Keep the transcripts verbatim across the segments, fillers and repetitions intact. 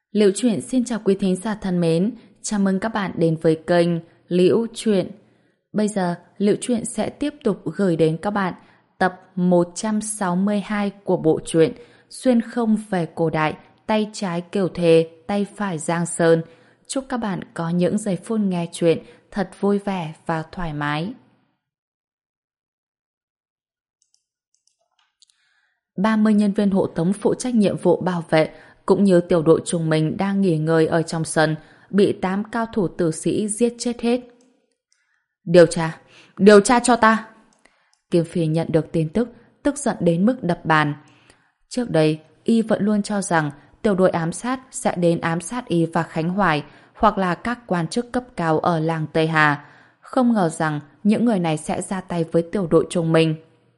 Liễu Chuyện xin chào quý thính giả thân mến, chào mừng các bạn đến với kênh Liễu Chuyện. Bây giờ, Liễu Chuyện sẽ tiếp tục gửi đến các bạn tập một trăm sáu mươi hai của bộ truyện Xuyên không về cổ đại, tay trái Kiều Thề, tay phải Giang Sơn. Chúc các bạn có những giây phút nghe chuyện thật vui vẻ và thoải mái. ba mươi nhân viên hộ tống phụ trách nhiệm vụ bảo vệ cũng như tiểu đội trung mình đang nghỉ ngơi ở trong sân, bị tám cao thủ tử sĩ giết chết hết. Điều tra, điều tra cho ta. Kim Phi nhận được tin tức, tức giận đến mức đập bàn. Trước đây, y vẫn luôn cho rằng tiểu đội ám sát sẽ đến ám sát y và Khánh Hoài, hoặc là các quan chức cấp cao ở làng Tây Hà. Không ngờ rằng những người này sẽ ra tay với tiểu đội trung mình.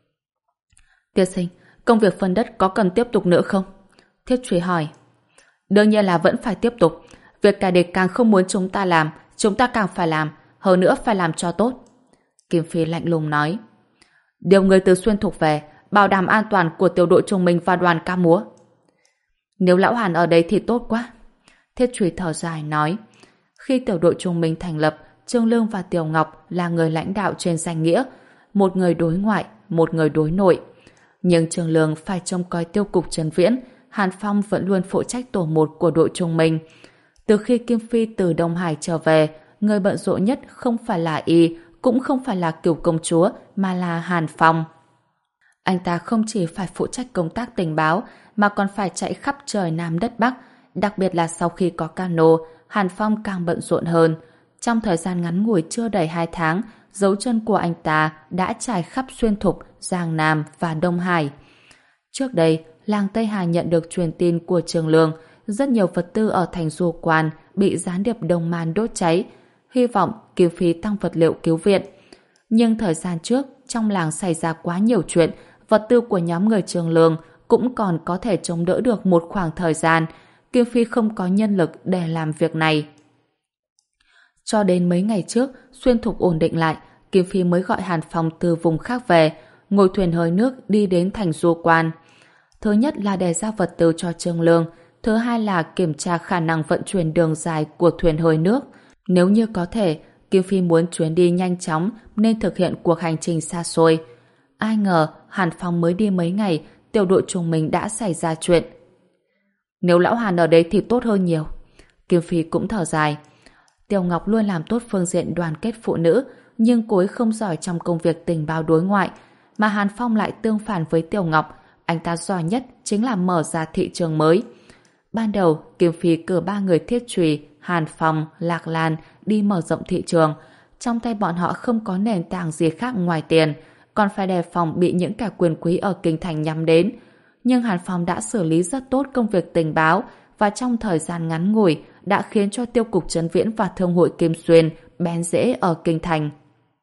Tiên sinh, công việc phân đất có cần tiếp tục nữa không? Thiết Truy hỏi. Đương nhiên là vẫn phải tiếp tục. Việc kẻ địch càng không muốn chúng ta làm, chúng ta càng phải làm, hơn nữa phải làm cho tốt. Kim Phi lạnh lùng nói. Điều người từ Xuyên Thục về, bảo đảm an toàn của tiểu đội trung mình và đoàn ca múa. Nếu Lão Hàn ở đây thì tốt quá. Thiết Truy thở dài nói. Khi tiểu đội trung mình thành lập, Trương Lương và Tiểu Ngọc là người lãnh đạo trên danh nghĩa, một người đối ngoại, một người đối nội. Nhưng Trương Lương phải trông coi tiêu cục Trần Viễn, Hàn Phong vẫn luôn phụ trách tổ một của đội trung mình. Từ khi Kim Phi từ Đông Hải trở về, người bận rộn nhất không phải là y, cũng không phải là Cửu công chúa, mà là Hàn Phong. Anh ta không chỉ phải phụ trách công tác tình báo, mà còn phải chạy khắp trời Nam đất Bắc, đặc biệt là sau khi có cano, Hàn Phong càng bận rộn hơn. Trong thời gian ngắn ngủi chưa đầy hai tháng, dấu chân của anh ta đã trải khắp Xuyên Thục, Giang Nam và Đông Hải. Trước đây, làng Tây Hà nhận được truyền tin của Trương Lương, rất nhiều vật tư ở thành Du Quan bị gián điệp Đông Man đốt cháy, hy vọng Kim Phi tăng vật liệu cứu viện. Nhưng thời gian trước, trong làng xảy ra quá nhiều chuyện, vật tư của nhóm người Trương Lương cũng còn có thể chống đỡ được một khoảng thời gian. Kim Phi không có nhân lực để làm việc này. Cho đến mấy ngày trước, Xuyên Thục ổn định lại, Kim Phi mới gọi Hàn Phong từ vùng khác về, ngồi thuyền hơi nước đi đến thành Du Quan. Thứ nhất là để giao vật tư cho Trương Lương, thứ hai là kiểm tra khả năng vận chuyển đường dài của thuyền hơi nước. Nếu như có thể, Kim Phi muốn chuyến đi nhanh chóng nên thực hiện cuộc hành trình xa xôi. Ai ngờ, Hàn Phong mới đi mấy ngày, tiểu đội chúng mình đã xảy ra chuyện. Nếu Lão Hàn ở đây thì tốt hơn nhiều. Kim Phi cũng thở dài. Tiểu Ngọc luôn làm tốt phương diện đoàn kết phụ nữ, nhưng cô ấy không giỏi trong công việc tình báo đối ngoại, mà Hàn Phong lại tương phản với Tiểu Ngọc. Anh ta giỏi nhất chính là mở ra thị trường mới. Ban đầu, Kim Phi cử ba người Thiết Trùy, Hàn Phong, Lạc Lan đi mở rộng thị trường. Trong tay bọn họ không có nền tảng gì khác ngoài tiền, còn phải đề phòng bị những kẻ quyền quý ở kinh thành nhắm đến. Nhưng Hàn Phong đã xử lý rất tốt công việc tình báo, và trong thời gian ngắn ngủi đã khiến cho tiêu cục Trấn Viễn và thương hội Kim Xuyên bén rễ ở kinh thành.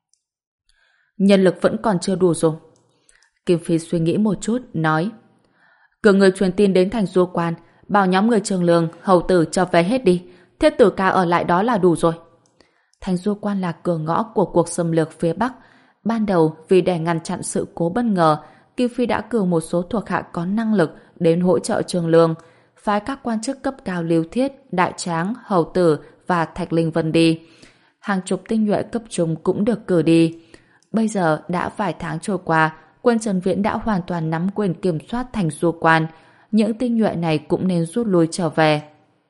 Nhân lực vẫn còn chưa đủ dùng. Kim Phi suy nghĩ một chút, nói. Cử người truyền tin đến thành Du Quan, bảo nhóm người Trương Lương, hầu tử trở về hết đi. Thiết tử ca ở lại đó là đủ rồi. Thành Du Quan là cửa ngõ của cuộc xâm lược phía Bắc. Ban đầu, vì để ngăn chặn sự cố bất ngờ, Kim Phi đã cử một số thuộc hạ có năng lực đến hỗ trợ Trương Lương, phái các quan chức cấp cao Lưu Thiết, Đại Tráng, Hầu Tử và Thạch Linh Vân đi. Hàng chục tinh nhuệ cấp trung cũng được cử đi. Bây giờ đã vài tháng trôi qua, quân Trần Viễn đã hoàn toàn nắm quyền kiểm soát thành Du Quan. Những tinh nhuệ này cũng nên rút lui trở về.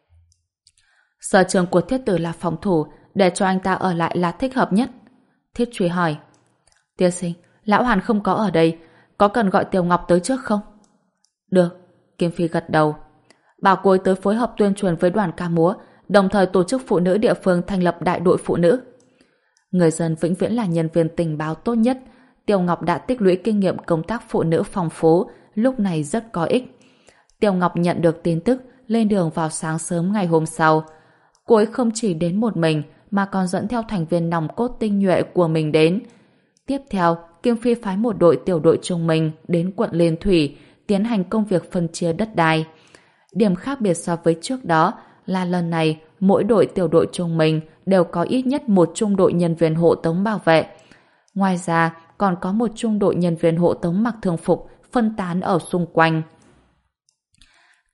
Sở trường của Thiết tử là phòng thủ, để cho anh ta ở lại là thích hợp nhất. Thiết Truy hỏi. Tiên sinh, Lão Hàn không có ở đây, có cần gọi Tiểu Ngọc tới trước không? Được, Kim Phi gật đầu. Bảo cô ấy tới phối hợp tuyên truyền với đoàn ca múa, đồng thời tổ chức phụ nữ địa phương thành lập đại đội phụ nữ. Người dân vĩnh viễn là nhân viên tình báo tốt nhất. Tiểu Ngọc đã tích lũy kinh nghiệm công tác phụ nữ phong phú, lúc này rất có ích. Tiểu Ngọc nhận được tin tức, lên đường vào sáng sớm ngày hôm sau. Cô ấy không chỉ đến một mình, mà còn dẫn theo thành viên nòng cốt tinh nhuệ của mình đến. Tiếp theo, Kim Phi phái một đội tiểu đội trung mình đến quận Liên Thủy, tiến hành công việc phân chia đất đai. Điểm khác biệt so với trước đó là lần này, mỗi đội tiểu đội trung mình đều có ít nhất một trung đội nhân viên hộ tống bảo vệ. Ngoài ra, còn có một trung đội nhân viên hộ tống mặc thường phục phân tán ở xung quanh.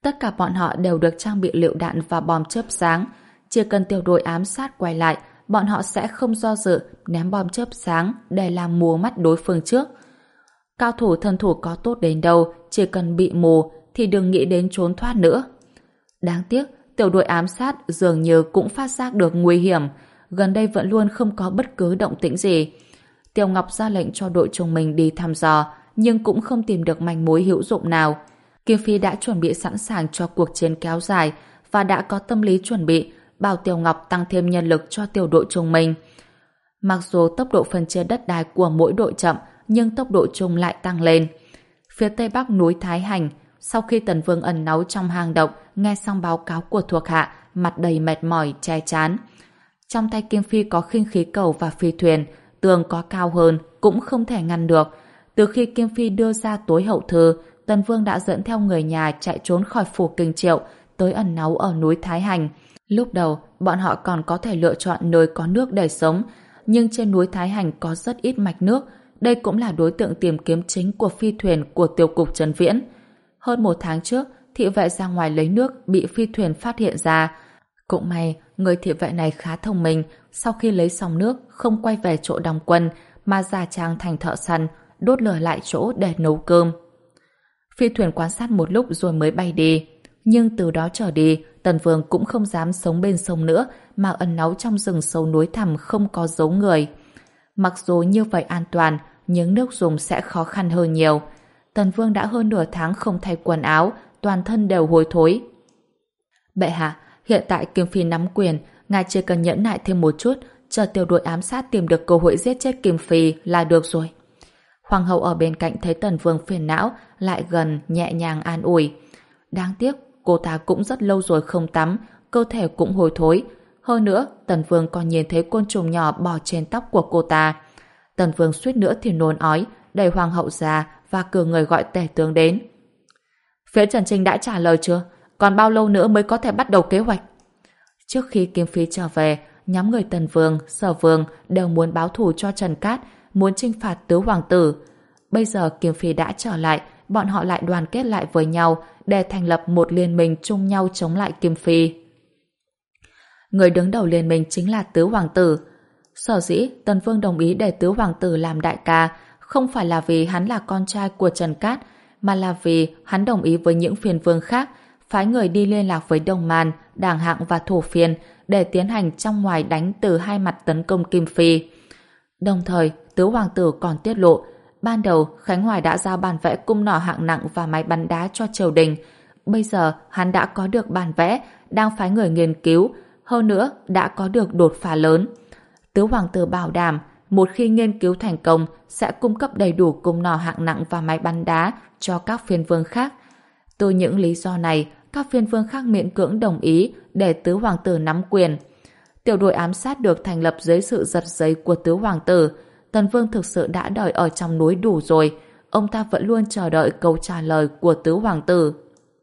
Tất cả bọn họ đều được trang bị lựu đạn và bom chớp sáng. Chỉ cần tiểu đội ám sát quay lại, bọn họ sẽ không do dự ném bom chớp sáng để làm mù mắt đối phương trước. Cao thủ thân thủ có tốt đến đâu, chỉ cần bị mù thì đừng nghĩ đến trốn thoát nữa. Đáng tiếc, tiểu đội ám sát dường như cũng phát giác được nguy hiểm, gần đây vẫn luôn không có bất cứ động tĩnh gì. Tiêu Ngọc ra lệnh cho đội chúng mình đi thăm dò, nhưng cũng không tìm được manh mối hữu dụng nào. Kim Phi đã chuẩn bị sẵn sàng cho cuộc chiến kéo dài và đã có tâm lý chuẩn bị bảo Tiêu Ngọc tăng thêm nhân lực cho tiểu đội chúng mình. Mặc dù tốc độ phân chia đất đai của mỗi đội chậm, nhưng tốc độ chung lại tăng lên. Phía tây bắc núi Thái Hành, sau khi Tần Vương ẩn náu trong hang động, nghe xong báo cáo của thuộc hạ, mặt đầy mệt mỏi, che chán. Trong tay Kim Phi có khinh khí cầu và phi thuyền, tường có cao hơn, cũng không thể ngăn được. Từ khi Kim Phi đưa ra tối hậu thư, Tần Vương đã dẫn theo người nhà chạy trốn khỏi phủ Kinh Triệu, tới ẩn náu ở núi Thái Hành. Lúc đầu, bọn họ còn có thể lựa chọn nơi có nước để sống, nhưng trên núi Thái Hành có rất ít mạch nước. Đây cũng là đối tượng tìm kiếm chính của phi thuyền của Tiêu cục Trấn Viễn. Hơn một tháng trước, thị vệ ra ngoài lấy nước bị phi thuyền phát hiện ra. Cũng may, người thị vệ này khá thông minh, sau khi lấy xong nước không quay về chỗ đóng quân mà giả trang thành thợ săn, đốt lửa lại chỗ để nấu cơm. Phi thuyền quan sát một lúc rồi mới bay đi. Nhưng từ đó trở đi, Tần Vương cũng không dám sống bên sông nữa mà ẩn náu trong rừng sâu núi thẳm không có dấu người. Mặc dù như vậy an toàn, nhưng nước dùng sẽ khó khăn hơn nhiều. Tần Vương đã hơn nửa tháng không thay quần áo, toàn thân đều hôi thối. Bệ hạ, hiện tại Kim Phi nắm quyền, ngài chỉ cần nhẫn nại thêm một chút, chờ tiểu đội ám sát tìm được cơ hội giết chết Kim Phi là được rồi. Hoàng hậu ở bên cạnh thấy Tần Vương phiền não, lại gần nhẹ nhàng an ủi. Đáng tiếc, cô ta cũng rất lâu rồi không tắm, cơ thể cũng hôi thối. Hơn nữa, Tần Vương còn nhìn thấy côn trùng nhỏ bò trên tóc của cô ta. Tần Vương suýt nữa thì nôn ói, đẩy hoàng hậu ra và cử người gọi tể tướng đến. Phía Trần Trinh đã trả lời chưa? Còn bao lâu nữa mới có thể bắt đầu kế hoạch? Trước khi Kim Phi trở về, nhóm người Tần Vương, Sở Vương đều muốn báo thù cho Trần Cát, muốn chinh phạt tứ hoàng tử. Bây giờ Kim Phi đã trở lại, bọn họ lại đoàn kết lại với nhau để thành lập một liên minh chung nhau chống lại Kim Phi. Người đứng đầu liên minh chính là tứ hoàng tử. Sở dĩ Tần Vương đồng ý để tứ hoàng tử làm đại ca không phải là vì hắn là con trai của Trần Cát, mà là vì hắn đồng ý với những phiên vương khác phái người đi liên lạc với Đông Man, Đảng Hạng và Thổ Phiên để tiến hành trong ngoài đánh từ hai mặt tấn công Kim Phi. Đồng thời, tứ hoàng tử còn tiết lộ ban đầu Khánh Hoài đã giao bản vẽ cung nỏ hạng nặng và máy bắn đá cho triều đình. Bây giờ hắn đã có được bản vẽ, đang phái người nghiên cứu, hơn nữa đã có được đột phá lớn. Tứ hoàng tử bảo đảm một khi nghiên cứu thành công sẽ cung cấp đầy đủ cung nỏ hạng nặng và máy bắn đá cho các phiên vương khác. Từ những lý do này, các phiên vương khác miễn cưỡng đồng ý để tứ hoàng tử nắm quyền. Tiểu đội ám sát được thành lập dưới sự giật dây của tứ hoàng tử. Tần Vương thực sự đã đợi ở trong núi đủ rồi. Ông ta vẫn luôn chờ đợi câu trả lời của tứ hoàng tử.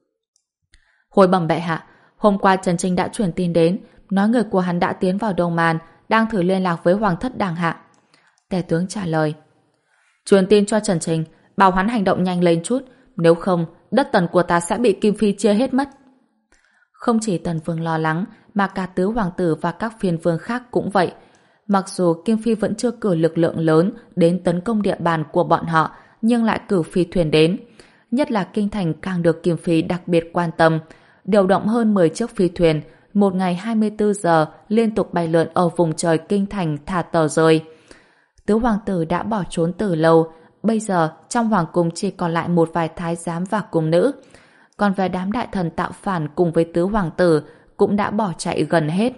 Hồi bẩm bệ hạ, hôm qua Trần Trinh đã truyền tin đến, nói người của hắn đã tiến vào Đông Man, đang thử liên lạc với hoàng thất Đảng Hạng. Tể tướng trả lời. Truyền tin cho Trần Trinh, bảo hắn hành động nhanh lên chút, nếu không, đất Tần của ta sẽ bị Kim Phi chia hết mất. Không chỉ Tần Vương lo lắng, mà cả tứ hoàng tử và các phiên vương khác cũng vậy. Mặc dù Kim Phi vẫn chưa cử lực lượng lớn đến tấn công địa bàn của bọn họ, nhưng lại cử phi thuyền đến. Nhất là kinh thành càng được Kim Phi đặc biệt quan tâm, điều động hơn mười chiếc phi thuyền, một ngày hai mươi tư giờ liên tục bay lượn ở vùng trời kinh thành thả tờ rơi. Tứ hoàng tử đã bỏ trốn từ lâu, bây giờ trong hoàng cung chỉ còn lại một vài thái giám và cung nữ. Còn về đám đại thần tạo phản cùng với tứ hoàng tử cũng đã bỏ chạy gần hết.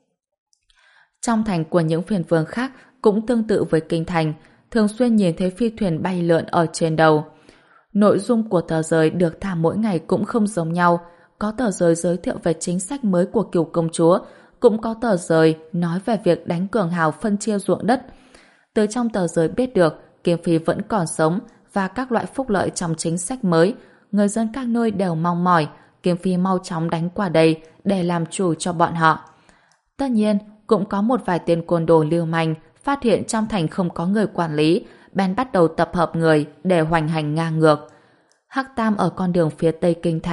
Trong thành của những phiên vương khác cũng tương tự với kinh thành, thường xuyên nhìn thấy phi thuyền bay lượn ở trên đầu. Nội dung của tờ rơi được thả mỗi ngày cũng không giống nhau. Có tờ rơi giới thiệu về chính sách mới của cửu công chúa, cũng có tờ rơi nói về việc đánh cường hào phân chia ruộng đất. Từ trong tờ rơi biết được Kim Phi vẫn còn sống và các loại phúc lợi trong chính sách mới. Người dân các nơi đều mong mỏi Kim Phi mau chóng đánh qua đây để làm chủ cho bọn họ. Tất nhiên, cũng có một vài tên côn đồ lưu manh phát hiện trong thành không có người quản lý, bèn bắt đầu tập hợp người để hoành hành ngang ngược. Hắc Tam ở con đường phía tây kinh thành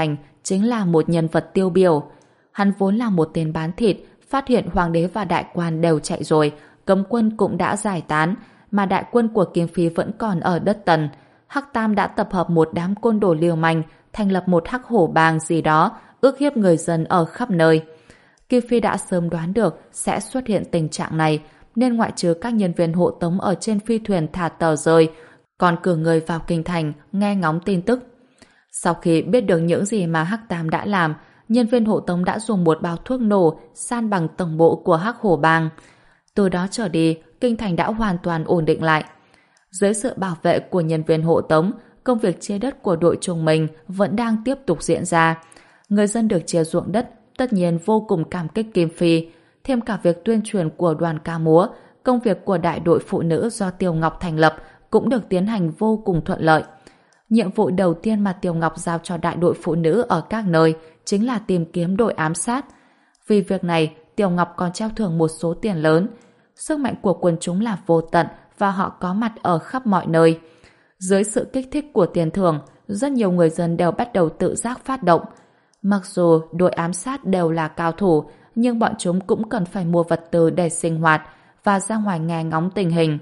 chính là một nhân vật tiêu biểu. Hắn vốn là một tên bán thịt, phát hiện hoàng đế và đại quan đều chạy rồi, cấm quân cũng đã giải tán, mà đại quân của Kim Phi vẫn còn ở đất Tần. Hắc Tam đã tập hợp một đám côn đồ liều manh, thành lập một hắc hổ bang gì đó, ức hiếp người dân ở khắp nơi. Kim Phi đã sớm đoán được sẽ xuất hiện tình trạng này, nên ngoại trừ các nhân viên hộ tống ở trên phi thuyền thả tờ rơi, còn cử người vào kinh thành nghe ngóng tin tức. Sau khi biết được những gì mà Hắc Tam đã làm, nhân viên hộ tống đã dùng một bao thuốc nổ san bằng tổng bộ của Hắc Hổ Bang. Từ đó trở đi, kinh thành đã hoàn toàn ổn định lại. Dưới sự bảo vệ của nhân viên hộ tống, công việc chia đất của đội trùng mình vẫn đang tiếp tục diễn ra. Người dân được chia ruộng đất tất nhiên vô cùng cảm kích Kim Phi. Thêm cả việc tuyên truyền của đoàn ca múa, công việc của đại đội phụ nữ do Tiêu Ngọc thành lập cũng được tiến hành vô cùng thuận lợi. Nhiệm vụ đầu tiên mà Tiêu Ngọc giao cho đại đội phụ nữ ở các nơi chính là tìm kiếm đội ám sát. Vì việc này, Tiêu Ngọc còn treo thưởng một số tiền lớn. Sức mạnh của quần chúng là vô tận và họ có mặt ở khắp mọi nơi. Dưới sự kích thích của tiền thưởng, rất nhiều người dân đều bắt đầu tự giác phát động. Mặc dù đội ám sát đều là cao thủ, nhưng bọn chúng cũng cần phải mua vật tư để sinh hoạt và ra ngoài nghe ngóng tình hình.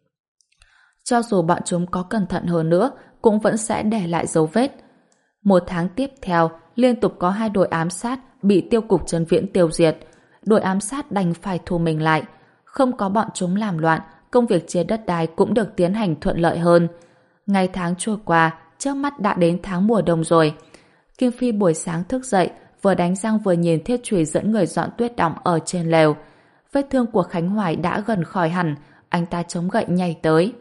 Cho dù bọn chúng có cẩn thận hơn nữa, cũng vẫn sẽ để lại dấu vết. Một tháng tiếp theo, liên tục có hai đội ám sát bị tiêu cục Trấn Viễn tiêu diệt. Đội ám sát đành phải thu mình lại. Không có bọn chúng làm loạn, công việc chia đất đai cũng được tiến hành thuận lợi hơn. Ngày tháng trôi qua, trước mắt đã đến tháng mùa đông rồi. Kim Phi buổi sáng thức dậy, vừa đánh răng vừa nhìn Thiết Chùy dẫn người dọn tuyết đọng ở trên lều. Vết thương của Khánh Hoài đã gần khỏi hẳn, anh ta chống gậy nhảy tới.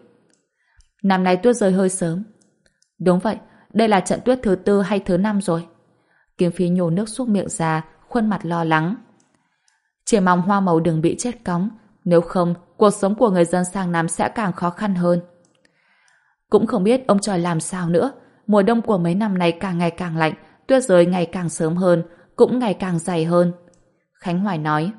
Năm nay tuyết rơi hơi sớm. Đúng vậy, đây là trận tuyết thứ tư hay thứ năm rồi. Kim Phi nhổ nước súc miệng ra, khuôn mặt lo lắng. Chỉ mong hoa màu đừng bị chết cóng, nếu không, cuộc sống của người dân sang Nam sẽ càng khó khăn hơn. Cũng không biết ông trời làm sao nữa, mùa đông của mấy năm này càng ngày càng lạnh, tuyết rơi ngày càng sớm hơn, cũng ngày càng dày hơn. Khánh Hoài nói.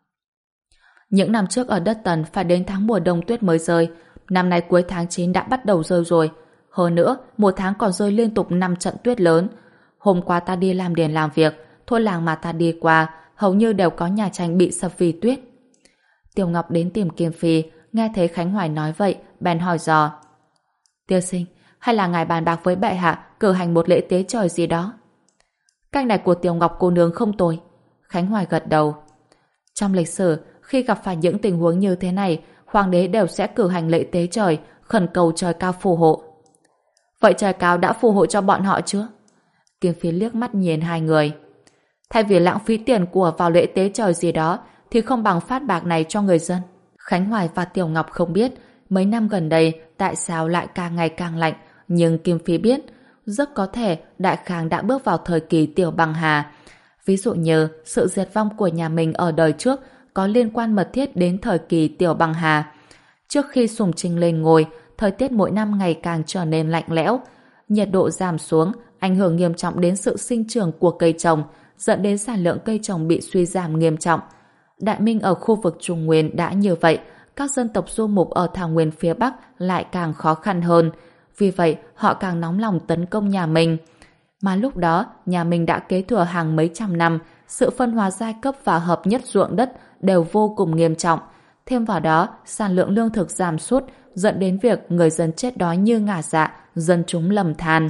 Những năm trước ở đất Tần phải đến tháng mùa đông tuyết mới rơi, năm nay cuối tháng chín đã bắt đầu rơi rồi. Hơn nữa, một tháng còn rơi liên tục năm trận tuyết lớn. Hôm qua ta đi làm điền làm việc, thôn làng mà ta đi qua, hầu như đều có nhà tranh bị sập vì tuyết. Tiểu Ngọc đến tìm Kim Phi, nghe thấy Khánh Hoài nói vậy, bèn hỏi dò. Tiên sinh, hay là ngài bàn bạc với bệ hạ cử hành một lễ tế trời gì đó? Cách này của Tiểu Ngọc cô nương không tồi. Khánh Hoài gật đầu. Trong lịch sử, khi gặp phải những tình huống như thế này, hoàng đế đều sẽ cử hành lễ tế trời, khẩn cầu trời cao phù hộ. Vậy trời cao đã phù hộ cho bọn họ chưa? Kim Phi liếc mắt nhìn hai người. Thay vì lãng phí tiền của vào lễ tế trời gì đó, thì không bằng phát bạc này cho người dân. Khánh Hoài và Tiểu Ngọc không biết mấy năm gần đây tại sao lại càng ngày càng lạnh, nhưng Kim Phi biết rất có thể Đại Khang đã bước vào thời kỳ Tiểu Bằng Hà. Ví dụ như sự diệt vong của nhà mình ở đời trước có liên quan mật thiết đến thời kỳ Tiểu Bằng Hà. Trước khi Sùng Trinh lên ngôi, thời tiết mỗi năm ngày càng trở nên lạnh lẽo, nhiệt độ giảm xuống, ảnh hưởng nghiêm trọng đến sự sinh trưởng của cây trồng, dẫn đến sản lượng cây trồng bị suy giảm nghiêm trọng. Đại Minh ở khu vực Trung Nguyên đã như vậy, các dân tộc du mục ở thảo nguyên phía Bắc lại càng khó khăn hơn. Vì vậy, họ càng nóng lòng tấn công nhà mình. Mà lúc đó, nhà mình đã kế thừa hàng mấy trăm năm, sự phân hóa giai cấp và hợp nhất ruộng đất đều vô cùng nghiêm trọng. Thêm vào đó, sản lượng lương thực giảm sút, dẫn đến việc người dân chết đói như ngả dạ, dân chúng lầm than.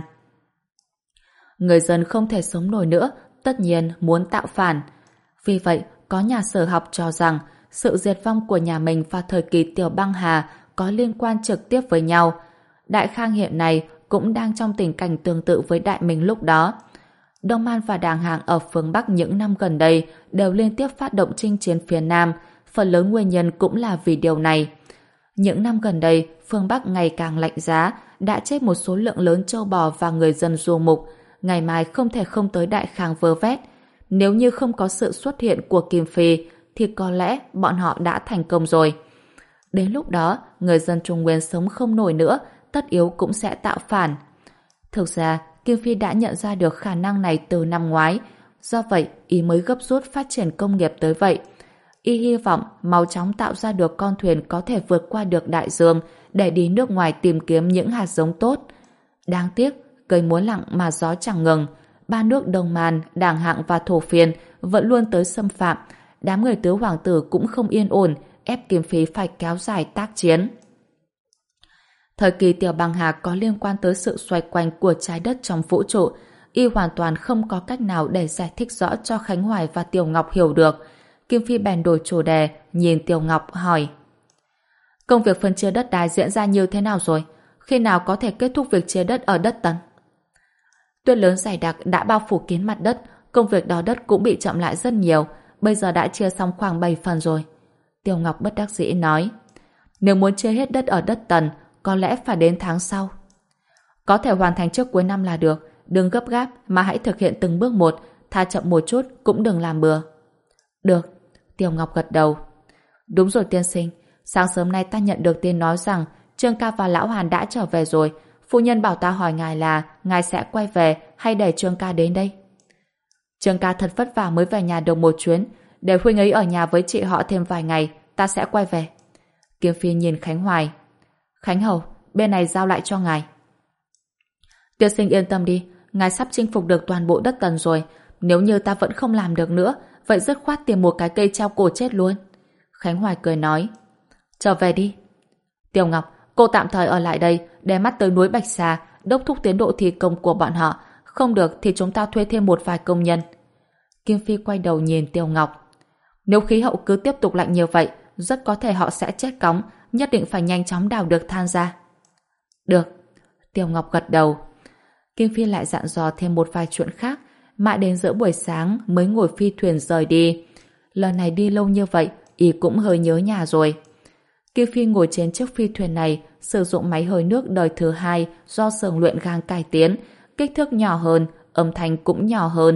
Người dân không thể sống nổi nữa, tất nhiên muốn tạo phản. Vì vậy, có nhà sử học cho rằng sự diệt vong của nhà mình vào thời kỳ Tiểu Băng Hà có liên quan trực tiếp với nhau. Đại Khang hiện nay cũng đang trong tình cảnh tương tự với Đại Minh lúc đó. Đông Man và Đàng Hạng ở phương Bắc những năm gần đây đều liên tiếp phát động chinh chiến phía Nam, phần lớn nguyên nhân cũng là vì điều này. Những năm gần đây, phương Bắc ngày càng lạnh giá, đã chết một số lượng lớn trâu bò và người dân du mục, ngày mai không thể không tới Đại Khang vơ vét. Nếu như không có sự xuất hiện của Kim Phi, thì có lẽ bọn họ đã thành công rồi. Đến lúc đó, người dân Trung Nguyên sống không nổi nữa, tất yếu cũng sẽ tạo phản. Thực ra, Kim Phi đã nhận ra được khả năng này từ năm ngoái, do vậy y mới gấp rút phát triển công nghiệp tới vậy. Y hy vọng mau chóng tạo ra được con thuyền có thể vượt qua được đại dương để đi nước ngoài tìm kiếm những hạt giống tốt. Đáng tiếc, cây múa lặng mà gió chẳng ngừng. ba nước Đông Man, Đảng Hạng và Thổ Phiên vẫn luôn tới xâm phạm. Đám người tứ hoàng tử cũng không yên ổn, ép Kim Phi phải kéo dài tác chiến. Thời kỳ Tiểu Băng Hà có liên quan tới sự xoay quanh của trái đất trong vũ trụ, y hoàn toàn không có cách nào để giải thích rõ cho Khánh Hoài và Tiểu Ngọc hiểu được. Kim Phi bèn đổi chủ đề, nhìn Tiểu Ngọc hỏi: công việc phân chia đất đai diễn ra như thế nào rồi? Khi nào có thể kết thúc việc chia đất ở đất Tần? Tuyết lớn dày đặc đã bao phủ kín mặt đất, công việc đo đất cũng bị chậm lại rất nhiều, bây giờ đã chia xong khoảng bảy phần rồi. Tiểu Ngọc bất đắc dĩ nói: nếu muốn chia hết đất ở đất Tần, có lẽ phải đến tháng sau. Có thể hoàn thành trước cuối năm là được, đừng gấp gáp mà hãy thực hiện từng bước một, tha chậm một chút cũng đừng làm bừa. Được, Tiểu Ngọc gật đầu. Đúng rồi tiên sinh, sáng sớm nay ta nhận được tin nói rằng Trương ca và Lão Hàn đã trở về rồi. Phu nhân bảo ta hỏi ngài là ngài sẽ quay về hay để Trương ca đến đây? Trương ca thật vất vả mới về nhà được một chuyến, để huynh ấy ở nhà với chị họ thêm vài ngày, ta sẽ quay về. Kiếm Phi nhìn Khánh Hoài. Khánh Hầu, bên này giao lại cho ngài. Tiên sinh yên tâm đi, ngài sắp chinh phục được toàn bộ đất Tần rồi. Nếu như ta vẫn không làm được nữa, vậy dứt khoát tìm một cái cây treo cổ chết luôn. Khánh Hoài cười nói: trở về đi. Tiểu Ngọc, cô tạm thời ở lại đây, để mắt tới núi Bạch Xà, đốc thúc tiến độ thi công của bọn họ. Không được thì chúng ta thuê thêm một vài công nhân. Kim Phi quay đầu nhìn Tiểu Ngọc. Nếu khí hậu cứ tiếp tục lạnh như vậy, rất có thể họ sẽ chết cóng, nhất định phải nhanh chóng đào được than ra. Được. Tiểu Ngọc gật đầu. Kim Phi lại dặn dò thêm một vài chuyện khác, mãi đến giữa buổi sáng mới ngồi phi thuyền rời đi. Lần này đi lâu như vậy, y cũng hơi nhớ nhà rồi. Kim Phi ngồi trên chiếc phi thuyền này, sử dụng máy hơi nước đời thứ hai do xưởng luyện gang cải tiến, kích thước nhỏ hơn, âm thanh cũng nhỏ hơn.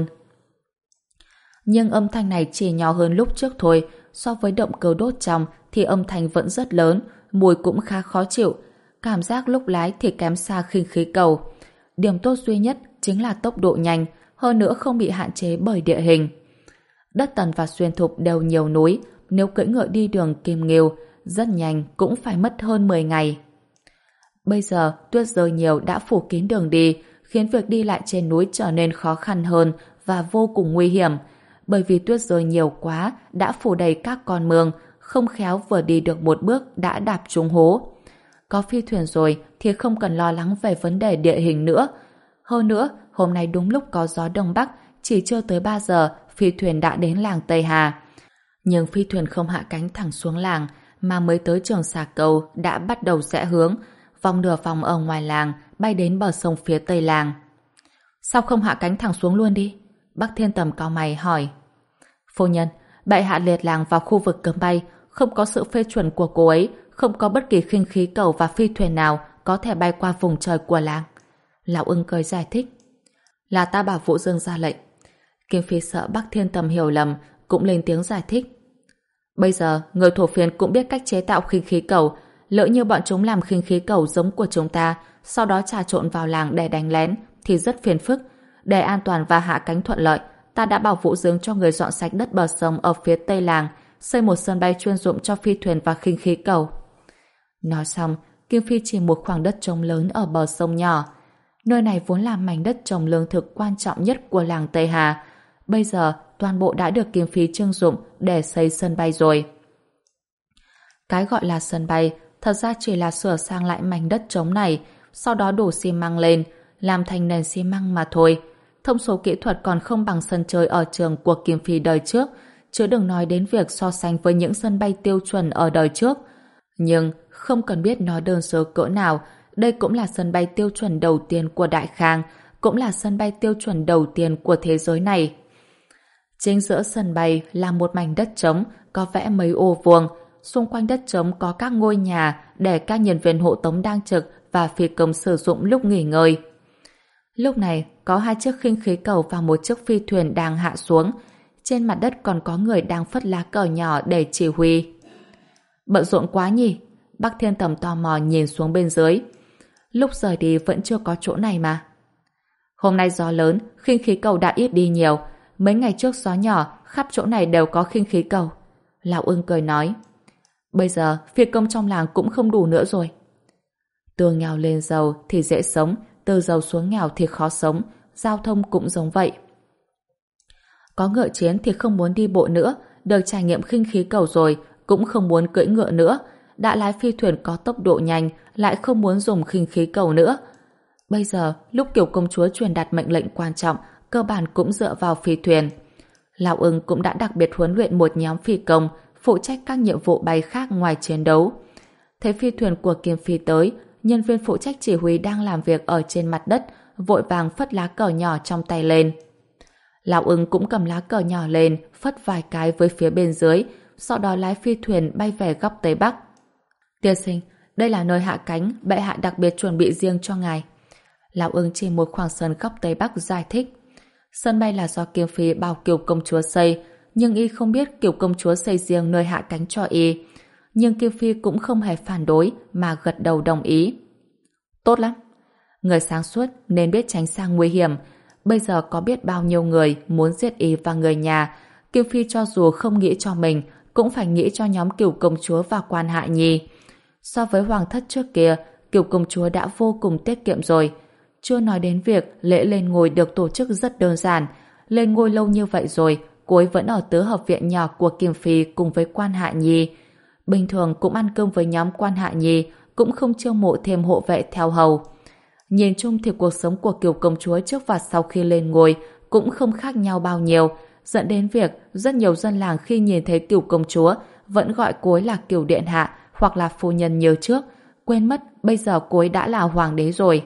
Nhưng âm thanh này chỉ nhỏ hơn lúc trước thôi, so với động cơ đốt trong thì âm thanh vẫn rất lớn, mùi cũng khá khó chịu. Cảm giác lúc lái thì kém xa khinh khí cầu. Điểm tốt duy nhất chính là tốc độ nhanh, hơn nữa không bị hạn chế bởi địa hình. Đất Tần và Xuyên Thục đều nhiều núi, nếu cưỡi ngựa đi đường Kim Nghiêu, rất nhanh cũng phải mất hơn mười ngày. Bây giờ tuyết rơi nhiều đã phủ kín đường đi, khiến việc đi lại trên núi trở nên khó khăn hơn và vô cùng nguy hiểm, bởi vì tuyết rơi nhiều quá đã phủ đầy các con mương, không khéo vừa đi được một bước đã đạp trúng hố. Có phi thuyền rồi thì không cần lo lắng về vấn đề địa hình nữa. Hơn nữa, hôm nay đúng lúc có gió đông bắc, chỉ chưa tới ba giờ phi thuyền đã đến làng Tây Hà. Nhưng phi thuyền không hạ cánh thẳng xuống làng, mà mới tới trường xà cầu đã bắt đầu rẽ hướng, vòng nửa vòng ở ngoài làng, bay đến bờ sông phía tây làng. Sao không hạ cánh thẳng xuống luôn đi? Bắc Thiên Tầm cau mày hỏi. Phu nhân, bệ hạ liệt làng vào khu vực cấm bay, không có sự phê chuẩn của cô ấy, không có bất kỳ khinh khí cầu và phi thuyền nào có thể bay qua vùng trời của làng. Lão Ưng cười giải thích. Là ta bảo Vũ Dương ra lệnh. Kim Phi sợ Bắc Thiên Tầm hiểu lầm, cũng lên tiếng giải thích. Bây giờ, người Thổ Phiên cũng biết cách chế tạo khinh khí cầu, lỡ như bọn chúng làm khinh khí cầu giống của chúng ta, sau đó trà trộn vào làng để đánh lén, thì rất phiền phức. Để an toàn và hạ cánh thuận lợi, ta đã bảo Vũ Dương cho người dọn sạch đất bờ sông ở phía tây làng, xây một sân bay chuyên dụng cho phi thuyền và khinh khí cầu. Nói xong, Kim Phi chỉ một khoảng đất trống lớn ở bờ sông nhỏ. Nơi này vốn là mảnh đất trồng lương thực quan trọng nhất của làng Tây Hà. Bây giờ, toàn bộ đã được Kim Phi trưng dụng để xây sân bay rồi. Cái gọi là sân bay thật ra chỉ là sửa sang lại mảnh đất trống này, sau đó đổ xi măng lên, làm thành nền xi măng mà thôi. Thông số kỹ thuật còn không bằng sân chơi ở trường của Kim Phi đời trước, chứ đừng nói đến việc so sánh với những sân bay tiêu chuẩn ở đời trước. Nhưng không cần biết nó đơn sơ cỡ nào, đây cũng là sân bay tiêu chuẩn đầu tiên của Đại Khang, cũng là sân bay tiêu chuẩn đầu tiên của thế giới này. Chính giữa sân bay là một mảnh đất trống có vẽ mấy ô vuông, xung quanh đất trống có các ngôi nhà để các nhân viên hộ tống đang trực và phi công sử dụng lúc nghỉ ngơi. Lúc này, có hai chiếc khinh khí cầu và một chiếc phi thuyền đang hạ xuống. Trên mặt đất còn có người đang phất lá cờ nhỏ để chỉ huy. Bận rộn quá nhỉ? Bắc Thiên Tầm tò mò nhìn xuống bên dưới. Lúc rời đi vẫn chưa có chỗ này mà. Hôm nay gió lớn, khinh khí cầu đã ít đi nhiều. Mấy ngày trước gió nhỏ, khắp chỗ này đều có khinh khí cầu. Lão Ưng cười nói. Bây giờ, phi công trong làng cũng không đủ nữa rồi. Từ nghèo lên giàu thì dễ sống, từ giàu xuống nghèo thì khó sống. giao thông cũng giống vậy. Có ngựa chiến thì không muốn đi bộ nữa, được trải nghiệm khinh khí cầu rồi, cũng không muốn cưỡi ngựa nữa, đã lái phi thuyền có tốc độ nhanh, lại không muốn dùng khinh khí cầu nữa. Bây giờ, lúc Kiều công chúa truyền đạt mệnh lệnh quan trọng, cơ bản cũng dựa vào phi thuyền. Lão Ưng cũng đã đặc biệt huấn luyện một nhóm phi công, phụ trách các nhiệm vụ bay khác ngoài chiến đấu. Thấy phi thuyền của Kiêm Phi tới, nhân viên phụ trách chỉ huy đang làm việc ở trên mặt đất, vội vàng phất lá cờ nhỏ trong tay lên. Lão Ưng cũng cầm lá cờ nhỏ lên, phất vài cái với phía bên dưới, sau đó lái phi thuyền bay về góc Tây Bắc. Tiên sinh, đây là nơi hạ cánh, bệ hạ đặc biệt chuẩn bị riêng cho ngài. Lão Ưng chỉ một khoảng sân góc Tây Bắc giải thích. Sân bay là do Kiêm Phi bảo Kiều công chúa xây, nhưng y không biết Kiều công chúa xây riêng nơi hạ cánh cho y. Nhưng Kiêm Phi cũng không hề phản đối mà gật đầu đồng ý. Tốt lắm. Người sáng suốt nên biết tránh sang nguy hiểm. Bây giờ có biết bao nhiêu người muốn giết y và người nhà. Kiêm Phi cho dù không nghĩ cho mình cũng phải nghĩ cho nhóm Kiều công chúa và quan hạ nhi. So với hoàng thất trước kia, Kiều công chúa đã vô cùng tiết kiệm rồi. Chưa nói đến việc lễ lên ngôi được tổ chức rất đơn giản. Lên ngôi lâu như vậy rồi, cô ấy vẫn ở tứ hợp viện nhỏ của Kiêm Phi cùng với quan hạ nhi. Bình thường cũng ăn cơm với nhóm quan hạ nhi, cũng không chiêu mộ thêm hộ vệ theo hầu. Nhìn chung thì cuộc sống của Kiều công chúa trước và sau khi lên ngôi cũng không khác nhau bao nhiêu, dẫn đến việc rất nhiều dân làng khi nhìn thấy Kiều công chúa vẫn gọi cô ấy là Kiều điện hạ hoặc là phu nhân như trước, quên mất bây giờ cô ấy đã là hoàng đế rồi.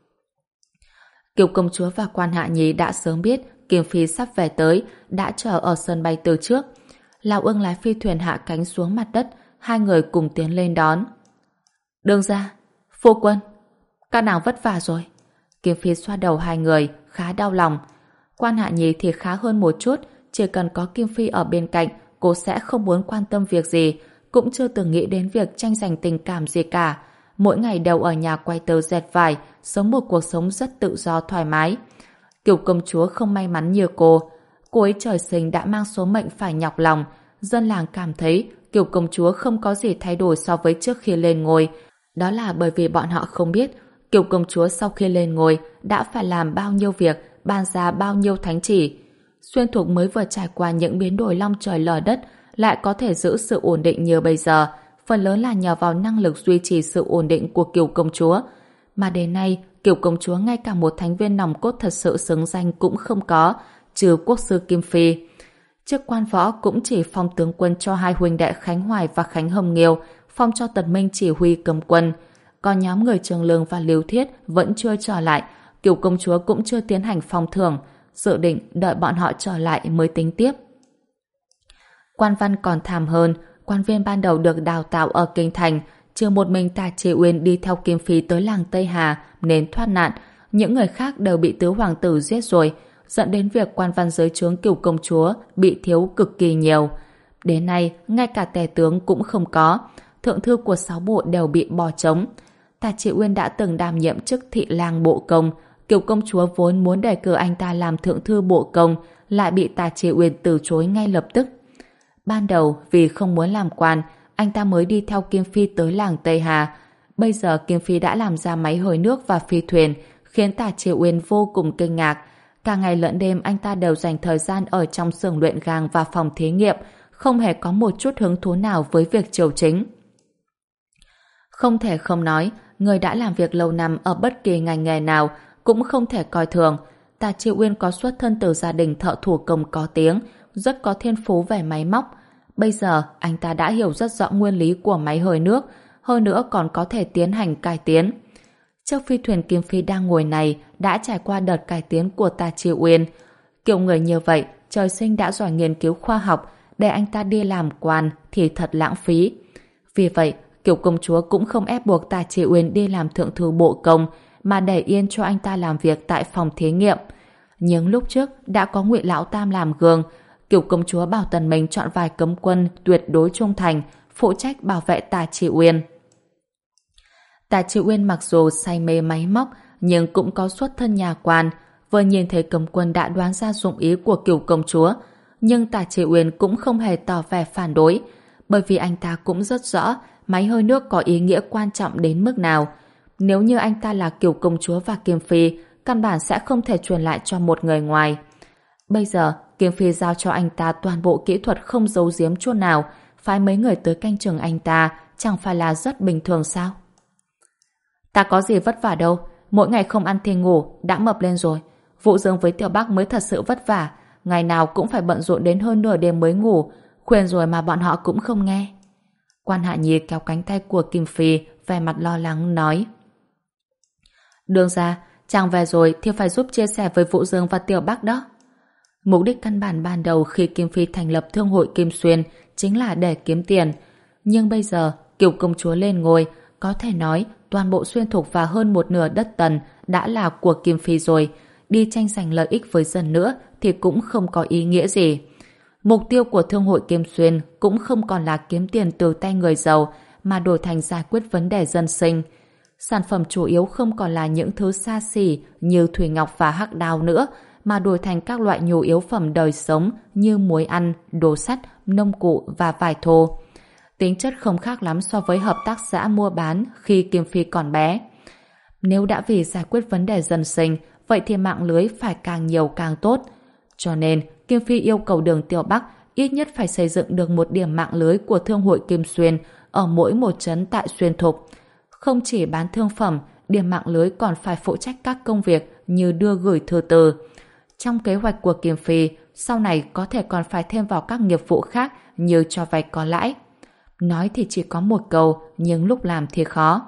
Kiều công chúa và quan hạ nhi đã sớm biết Kiêm Phi sắp về tới, đã chờ ở sân bay từ trước. Lão Ưng lái phi thuyền hạ cánh xuống mặt đất, hai người cùng tiến lên đón. Đương ra, phu quân, các nàng vất vả rồi. Kiêm Phi xoa đầu hai người, khá đau lòng. Quan hạ nhi thì khá hơn một chút, chỉ cần có Kiêm Phi ở bên cạnh, cô sẽ không muốn quan tâm việc gì, cũng chưa từng nghĩ đến việc tranh giành tình cảm gì cả. Mỗi ngày đều ở nhà quay tơ dệt vải, sống một cuộc sống rất tự do thoải mái. Kiều công chúa không may mắn như cô. Cô ấy trời sinh đã mang số mệnh phải nhọc lòng. Dân làng cảm thấy Kiều công chúa không có gì thay đổi so với trước khi lên ngôi. Đó là bởi vì bọn họ không biết Kiều công chúa sau khi lên ngôi đã phải làm bao nhiêu việc, ban ra bao nhiêu thánh chỉ. Xuyên Thục mới vừa trải qua những biến đổi long trời lở đất, lại có thể giữ sự ổn định như bây giờ, phần lớn là nhờ vào năng lực duy trì sự ổn định của Kiều công chúa. Mà đến nay, Kiều công chúa ngay cả một thành viên nòng cốt thật sự xứng danh cũng không có, trừ quốc sư Kim Phi. Chức quan võ cũng chỉ phong tướng quân cho hai huynh đệ Khánh Hoài và Khánh Hồng Nghiêu, phong cho Tần Minh chỉ huy cầm quân. Còn nhóm người Trường Lương và Liêu Thiết vẫn chưa trở lại, Kiều công chúa cũng chưa tiến hành phong thưởng, dự định đợi bọn họ trở lại mới tính tiếp. Quan văn còn thảm hơn, quan viên ban đầu được đào tạo ở kinh thành, trừ một mình Tả Tri Uyên đi theo Kim Phi tới làng Tây Hà nên thoát nạn, những người khác đều bị tứ hoàng tử giết rồi, dẫn đến việc quan văn dưới trướng Kiều công chúa bị thiếu cực kỳ nhiều. Đến nay, ngay cả tể tướng cũng không có, thượng thư của sáu bộ đều bị bỏ trống. Tả Tri Uyên đã từng đảm nhiệm chức thị lang bộ công, Kiều công chúa vốn muốn đề cử anh ta làm thượng thư bộ công, lại bị Tả Tri Uyên từ chối ngay lập tức. Ban đầu vì không muốn làm quan, anh ta mới đi theo Kim Phi tới làng Tây Hà. Bây giờ Kim Phi đã làm ra máy hơi nước và phi thuyền, khiến Tả Tri Uyên vô cùng kinh ngạc. Cả ngày lẫn đêm anh ta đều dành thời gian ở trong xưởng luyện gang và phòng thí nghiệm, không hề có một chút hứng thú nào với việc triều chính. Không thể không nói, người đã làm việc lâu năm ở bất kỳ ngành nghề nào cũng không thể coi thường. Tả Tri Uyên có xuất thân từ gia đình thợ thủ công có tiếng, rất có thiên phú về máy móc. Bây giờ, anh ta đã hiểu rất rõ nguyên lý của máy hơi nước, hơn nữa còn có thể tiến hành cải tiến. Chiếc phi thuyền Kim Phi đang ngồi này đã trải qua đợt cải tiến của Tả Tri Uyên. Kiểu người như vậy, trời sinh đã giỏi nghiên cứu khoa học, để anh ta đi làm quan thì thật lãng phí. Vì vậy, Kiều công chúa cũng không ép buộc Tả Tri Uyên đi làm thượng thư bộ công, mà để yên cho anh ta làm việc tại phòng thí nghiệm. Nhưng lúc trước đã có Ngụy Lão Tam làm gương, Kiều công chúa bảo Tần Minh chọn vài cấm quân tuyệt đối trung thành, phụ trách bảo vệ Tả Tri Uyên. Tả Tri Uyên mặc dù say mê máy móc, nhưng cũng có xuất thân nhà quan. Vừa nhìn thấy cấm quân đã đoán ra dụng ý của Kiều công chúa, nhưng Tả Tri Uyên cũng không hề tỏ vẻ phản đối, bởi vì anh ta cũng rất rõ máy hơi nước có ý nghĩa quan trọng đến mức nào. Nếu như anh ta là Kiều công chúa và Kim Phi, căn bản sẽ không thể truyền lại cho một người ngoài. Bây giờ, Kim Phi giao cho anh ta toàn bộ kỹ thuật không giấu giếm chút nào, phái mấy người tới canh chừng anh ta, chẳng phải là rất bình thường sao? Ta có gì vất vả đâu, mỗi ngày không ăn thì ngủ, đã mập lên rồi. Vũ Dương với Tiểu Bắc mới thật sự vất vả, ngày nào cũng phải bận rộn đến hơn nửa đêm mới ngủ, khuyên rồi mà bọn họ cũng không nghe. Quan Hạ Nhi kéo cánh tay của Kim Phi, vẻ mặt lo lắng nói: Đường ra, chàng về rồi thì phải giúp chia sẻ với Vũ Dương và Tiểu Bắc đó. Mục đích căn bản ban đầu khi Kim Phi thành lập Thương hội Kim Xuyên chính là để kiếm tiền. Nhưng bây giờ, Kiều công chúa lên ngôi, có thể nói toàn bộ Xuyên Thục và hơn một nửa đất Tần đã là của Kim Phi rồi. Đi tranh giành lợi ích với dân nữa thì cũng không có ý nghĩa gì. Mục tiêu của Thương hội Kim Xuyên cũng không còn là kiếm tiền từ tay người giàu, mà đổi thành giải quyết vấn đề dân sinh. Sản phẩm chủ yếu không còn là những thứ xa xỉ như thủy ngọc và hắc đào nữa, mà đổi thành các loại nhu yếu phẩm đời sống như muối ăn, đồ sắt, nông cụ và vải thô. Tính chất không khác lắm so với hợp tác xã mua bán khi Kim Phi còn bé. Nếu đã vì giải quyết vấn đề dân sinh, vậy thì mạng lưới phải càng nhiều càng tốt. Cho nên, Kim Phi yêu cầu Đường Tiểu Bắc ít nhất phải xây dựng được một điểm mạng lưới của Thương hội Kim Xuyên ở mỗi một trấn tại Xuyên Thục. Không chỉ bán thương phẩm, điểm mạng lưới còn phải phụ trách các công việc như đưa gửi thư từ. Trong kế hoạch của Kim Phi, sau này có thể còn phải thêm vào các nghiệp vụ khác như cho vay có lãi. Nói thì chỉ có một câu, nhưng lúc làm thì khó.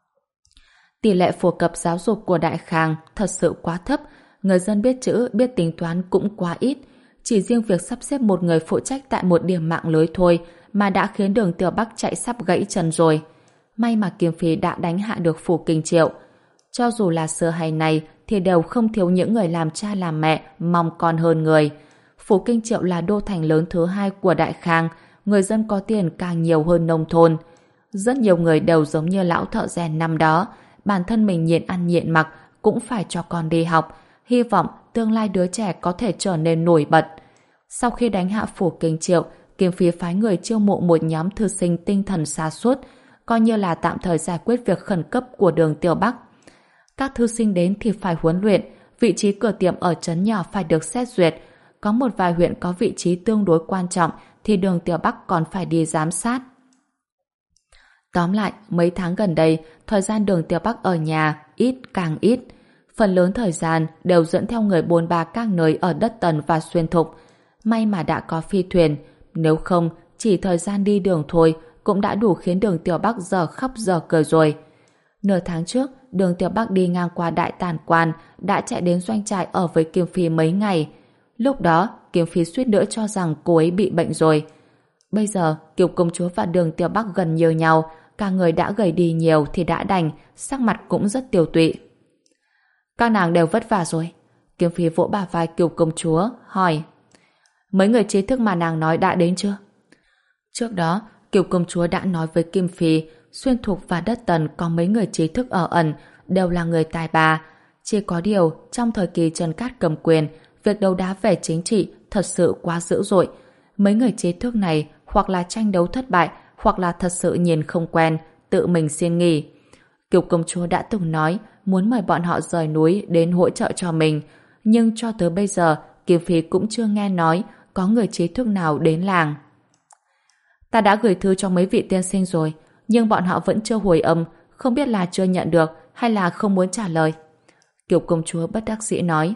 Tỷ lệ phổ cập giáo dục của Đại Khang thật sự quá thấp, người dân biết chữ, biết tính toán cũng quá ít. Chỉ riêng việc sắp xếp một người phụ trách tại một điểm mạng lưới thôi mà đã khiến Đường Tiểu Bắc chạy sắp gãy chân rồi. May mà Kim Phi đã đánh hạ được Phủ Kinh Triệu. Cho dù là xưa hay nay thì đều không thiếu những người làm cha làm mẹ mong con hơn người. Phủ Kinh Triệu là đô thành lớn thứ hai của Đại Khang, người dân có tiền càng nhiều hơn nông thôn. Rất nhiều người đều giống như lão thợ rèn năm đó, bản thân mình nhịn ăn nhịn mặc cũng phải cho con đi học, hy vọng tương lai đứa trẻ có thể trở nên nổi bật. Sau khi đánh hạ Phủ Kinh Triệu, Kim Phi phái người chiêu mộ một nhóm thư sinh tinh thần sa sút, coi như là tạm thời giải quyết việc khẩn cấp của Đường Tiểu Bắc. Các thư sinh đến thì phải huấn luyện, vị trí cửa tiệm ở trấn nhỏ phải được xét duyệt. Có một vài huyện có vị trí tương đối quan trọng thì Đường Tiểu Bắc còn phải đi giám sát. Tóm lại, mấy tháng gần đây, thời gian Đường Tiểu Bắc ở nhà ít càng ít. Phần lớn thời gian đều dẫn theo người bôn ba các nơi ở đất Tần và Xuyên Thục. May mà đã có phi thuyền, nếu không, chỉ thời gian đi đường thôi cũng đã đủ khiến Đường Tiểu Bắc giờ khóc giờ cười rồi. Nửa tháng trước, Đường Tiểu Bắc đi ngang qua Đại Tản Quan, đã chạy đến doanh trại ở với Kim Phi mấy ngày. Lúc đó, Kim Phi suýt nữa cho rằng cô ấy bị bệnh rồi. Bây giờ, Kiều công chúa và Đường Tiểu Bắc gần như nhau, cả người đã gầy đi nhiều thì đã đành, sắc mặt cũng rất tiều tụy. Các nàng đều vất vả rồi. Kim Phi vỗ bả vai Kiều công chúa, hỏi: Mấy người trí thức mà nàng nói đã đến chưa? Trước đó, Kiều công chúa đã nói với Kim Phi, Xuyên Thục và đất Tần có mấy người trí thức ở ẩn, đều là người tài ba. Chỉ có điều, trong thời kỳ Trần Cát cầm quyền, việc đấu đá về chính trị thật sự quá dữ dội. Mấy người trí thức này hoặc là tranh đấu thất bại, hoặc là thật sự nhìn không quen, tự mình xin nghỉ. Kiều công chúa đã từng nói muốn mời bọn họ rời núi đến hỗ trợ cho mình, nhưng cho tới bây giờ, Kim Phi cũng chưa nghe nói có người trí thức nào đến làng. Ta đã gửi thư cho mấy vị tiên sinh rồi, nhưng bọn họ vẫn chưa hồi âm, không biết là chưa nhận được hay là không muốn trả lời. Kiều công chúa bất đắc dĩ nói.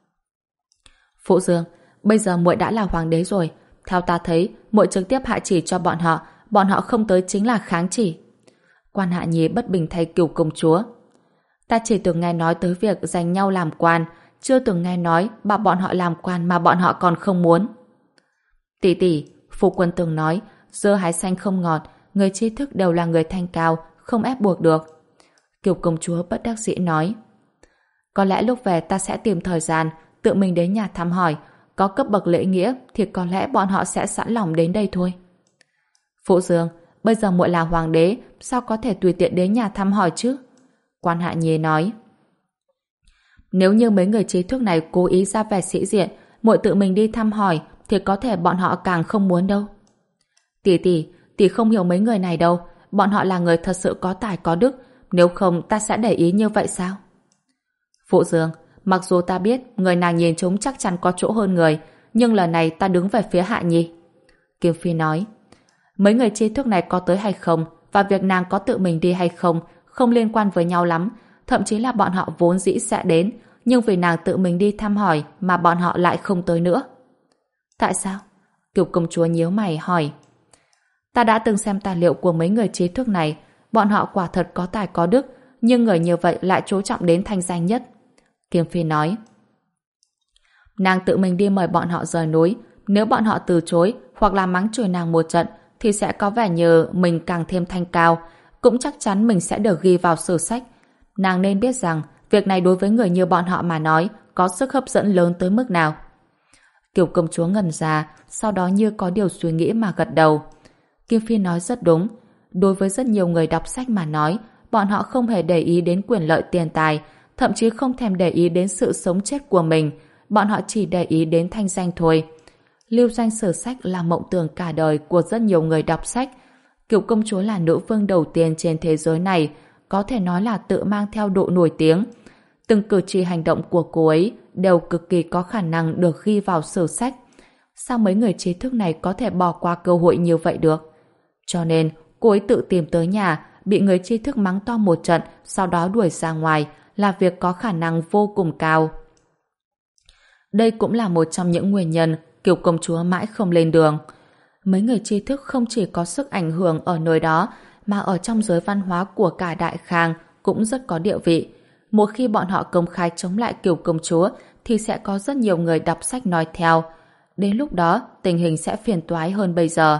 Phụ Dương, bây giờ muội đã là hoàng đế rồi, theo ta thấy, muội trực tiếp hạ chỉ cho bọn họ, bọn họ không tới chính là kháng chỉ. Quan Hạ Nhi bất bình thay Kiều công chúa. Ta chỉ từng nghe nói tới việc giành nhau làm quan, chưa từng nghe nói bảo bọn họ làm quan mà bọn họ còn không muốn. Tỷ tỷ, phu quân từng nói, dưa hái xanh không ngọt, người trí thức đều là người thanh cao, không ép buộc được. Kiều công chúa bất đắc dĩ nói. Có lẽ lúc về ta sẽ tìm thời gian, tự mình đến nhà thăm hỏi, có cấp bậc lễ nghĩa thì có lẽ bọn họ sẽ sẵn lòng đến đây thôi. Phụ Dương, bây giờ muội là hoàng đế, sao có thể tùy tiện đến nhà thăm hỏi chứ? Quan Hạ Nhi nói. Nếu như mấy người trí thức này cố ý ra vẻ sĩ diện, muội tự mình đi thăm hỏi, thì có thể bọn họ càng không muốn đâu. Tỷ tỷ, tỷ không hiểu mấy người này đâu, bọn họ là người thật sự có tài có đức, nếu không ta sẽ để ý như vậy sao? Phụ Dương, Mặc dù ta biết người nàng nhìn chúng chắc chắn có chỗ hơn người, nhưng lần này ta đứng về phía Hạ Nhi. Kim Phi nói, mấy người trí thức này có tới hay không và việc nàng có tự mình đi hay không không liên quan với nhau lắm, thậm chí là bọn họ vốn dĩ sẽ đến, nhưng vì nàng tự mình đi thăm hỏi mà bọn họ lại không tới nữa. Tại sao? Kiều công chúa nhíu mày hỏi. Ta đã từng xem tài liệu của mấy người trí thức này, bọn họ quả thật có tài có đức, nhưng người như vậy lại chú trọng đến thanh danh nhất. Kim Phi nói. Nàng tự mình đi mời bọn họ rời núi, nếu bọn họ từ chối hoặc là mắng chửi nàng một trận thì sẽ có vẻ như mình càng thêm thanh cao, cũng chắc chắn mình sẽ được ghi vào sử sách. Nàng nên biết rằng việc này đối với người như bọn họ mà nói có sức hấp dẫn lớn tới mức nào. Kiều công chúa ngẩn ra, sau đó như có điều suy nghĩ mà gật đầu. Kim Phi nói rất đúng. Đối với rất nhiều người đọc sách mà nói, bọn họ không hề để ý đến quyền lợi tiền tài, thậm chí không thèm để ý đến sự sống chết của mình. Bọn họ chỉ để ý đến thanh danh thôi. Lưu danh sử sách là mộng tưởng cả đời của rất nhiều người đọc sách. Kiều công chúa là nữ vương đầu tiên trên thế giới này, có thể nói là tự mang theo độ nổi tiếng. Từng cử chỉ hành động của cô ấy đều cực kỳ có khả năng được ghi vào sử sách. Sao mấy người trí thức này có thể bỏ qua cơ hội như vậy được? Cho nên, cô ấy tự tìm tới nhà, bị người trí thức mắng to một trận, sau đó đuổi ra ngoài, là việc có khả năng vô cùng cao. Đây cũng là một trong những nguyên nhân Kiều công chúa mãi không lên đường. Mấy người trí thức không chỉ có sức ảnh hưởng ở nơi đó, mà ở trong giới văn hóa của cả Đại Khang cũng rất có địa vị. Một khi bọn họ công khai chống lại Kiều công chúa thì sẽ có rất nhiều người đọc sách nói theo. Đến lúc đó tình hình sẽ phiền toái hơn bây giờ.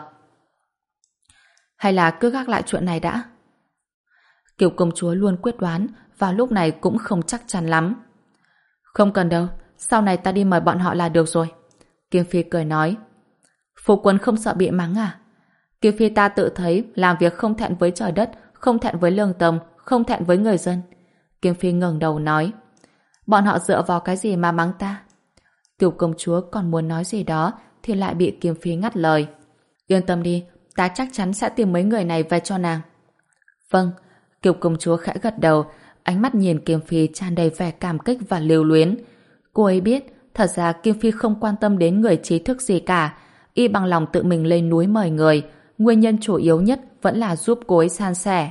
Hay là cứ gác lại chuyện này đã? Kiều công chúa luôn quyết đoán, và lúc này cũng không chắc chắn lắm. Không cần đâu, sau này ta đi mời bọn họ là được rồi. Kim Phi cười nói. Phu quân không sợ bị mắng à? Kim Phi ta tự thấy làm việc không thẹn với trời đất, không thẹn với lương tâm, không thẹn với người dân. Kim Phi ngẩng đầu nói. Bọn họ dựa vào cái gì mà mắng ta? Kiều công chúa còn muốn nói gì đó thì lại bị Kim Phi ngắt lời. Yên tâm đi, ta chắc chắn sẽ tìm mấy người này về cho nàng. Vâng. Kiều công chúa khẽ gật đầu, ánh mắt nhìn Kim Phi tràn đầy vẻ cảm kích và lưu luyến. Cô ấy biết, thật ra Kim Phi không quan tâm đến người trí thức gì cả, y bằng lòng tự mình lên núi mời người, nguyên nhân chủ yếu nhất vẫn là giúp cô ấy san sẻ.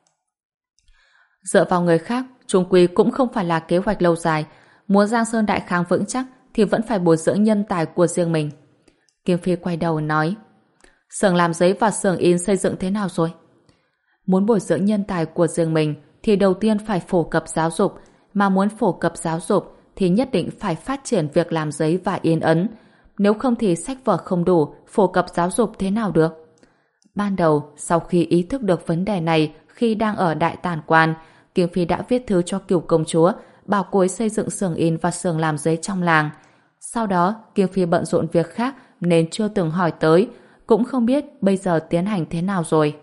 Dựa vào người khác, chung quy cũng không phải là kế hoạch lâu dài, muốn Giang Sơn Đại Khang vững chắc thì vẫn phải bồi dưỡng nhân tài của riêng mình. Kim Phi quay đầu nói, xưởng làm giấy và xưởng in xây dựng thế nào rồi? Muốn bồi dưỡng nhân tài của riêng mình thì đầu tiên phải phổ cập giáo dục, mà muốn phổ cập giáo dục thì nhất định phải phát triển việc làm giấy và in ấn. Nếu không thì sách vở không đủ, phổ cập giáo dục thế nào được? Ban đầu, sau khi ý thức được vấn đề này khi đang ở Đại Tản Quan, Kim Phi đã viết thư cho Kiều công chúa, bảo cô ấy xây dựng xưởng in và xưởng làm giấy trong làng. Sau đó, Kim Phi bận rộn việc khác nên chưa từng hỏi tới, cũng không biết bây giờ tiến hành thế nào rồi.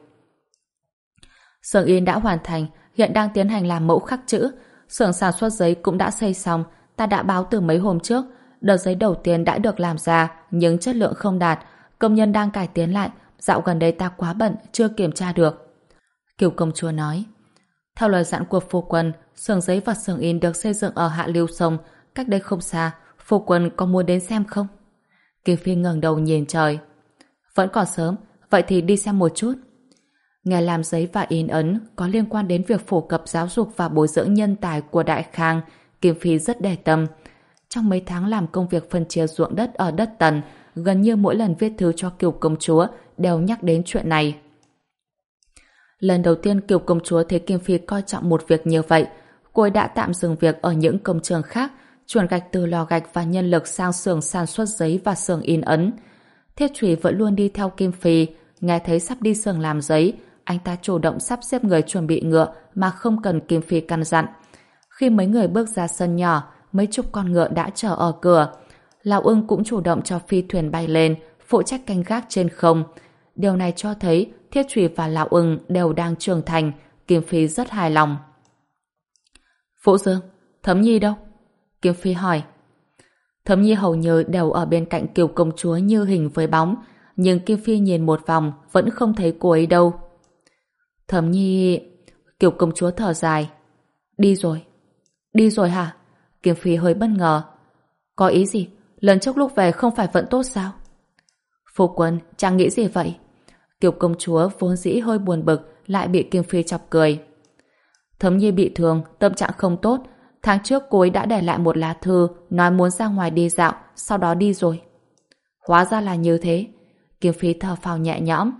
Xưởng in đã hoàn thành, hiện đang tiến hành làm mẫu khắc chữ. Xưởng sản xuất giấy cũng đã xây xong, ta đã báo từ mấy hôm trước. Đợt giấy đầu tiên đã được làm ra, nhưng chất lượng không đạt, công nhân đang cải tiến lại. Dạo gần đây ta quá bận, chưa kiểm tra được. Kiều công chúa nói. Theo lời dặn của phu quân, xưởng giấy và xưởng in được xây dựng ở hạ lưu sông, cách đây không xa. Phu quân có muốn đến xem không? Kiều Phi ngẩng đầu nhìn trời. Vẫn còn sớm, vậy thì đi xem một chút. Nghề làm giấy và in ấn có liên quan đến việc phổ cập giáo dục và bồi dưỡng nhân tài của Đại Khang, Kim Phi rất để tâm. Trong mấy tháng làm công việc phân chia ruộng đất ở đất Tần, gần như mỗi lần viết thư cho Kiều công chúa đều nhắc đến chuyện này. Lần đầu tiên Kiều công chúa thấy Kim Phi coi trọng một việc như vậy, cô ấy đã tạm dừng việc ở những công trường khác, chuyển gạch từ lò gạch và nhân lực sang xưởng sản xuất giấy và xưởng in ấn. Thiết Trùy vẫn luôn đi theo Kim Phi, nghe thấy sắp đi xưởng làm giấy, anh ta chủ động sắp xếp người chuẩn bị ngựa mà không cần Kim Phi căn dặn. Khi mấy người bước ra sân nhỏ, mấy chục con ngựa đã chờ ở cửa. Lão Ưng cũng chủ động cho phi thuyền bay lên, phụ trách canh gác trên không. Điều này cho thấy Thiết Trùy và Lão Ưng đều đang trưởng thành, Kim Phi rất hài lòng. Vũ Dương, Thấm Nhi đâu? Kim Phi hỏi. Thấm Nhi hầu như đều ở bên cạnh Kiều công chúa như hình với bóng, nhưng Kim Phi nhìn một vòng vẫn không thấy cô ấy đâu. Thấm Nhi... Kiều công chúa thở dài. Đi rồi. Đi rồi hả? Kiều Phi hơi bất ngờ. Có ý gì? Lần trước lúc về không phải vẫn tốt sao? Phu quân, chàng nghĩ gì vậy? Kiều công chúa vốn dĩ hơi buồn bực, lại bị Kiều Phi chọc cười. Thấm Nhi bị thương, tâm trạng không tốt. Tháng trước cô ấy đã để lại một lá thư nói muốn ra ngoài đi dạo, sau đó đi rồi. Hóa ra là như thế. Kiều Phi thở phào nhẹ nhõm.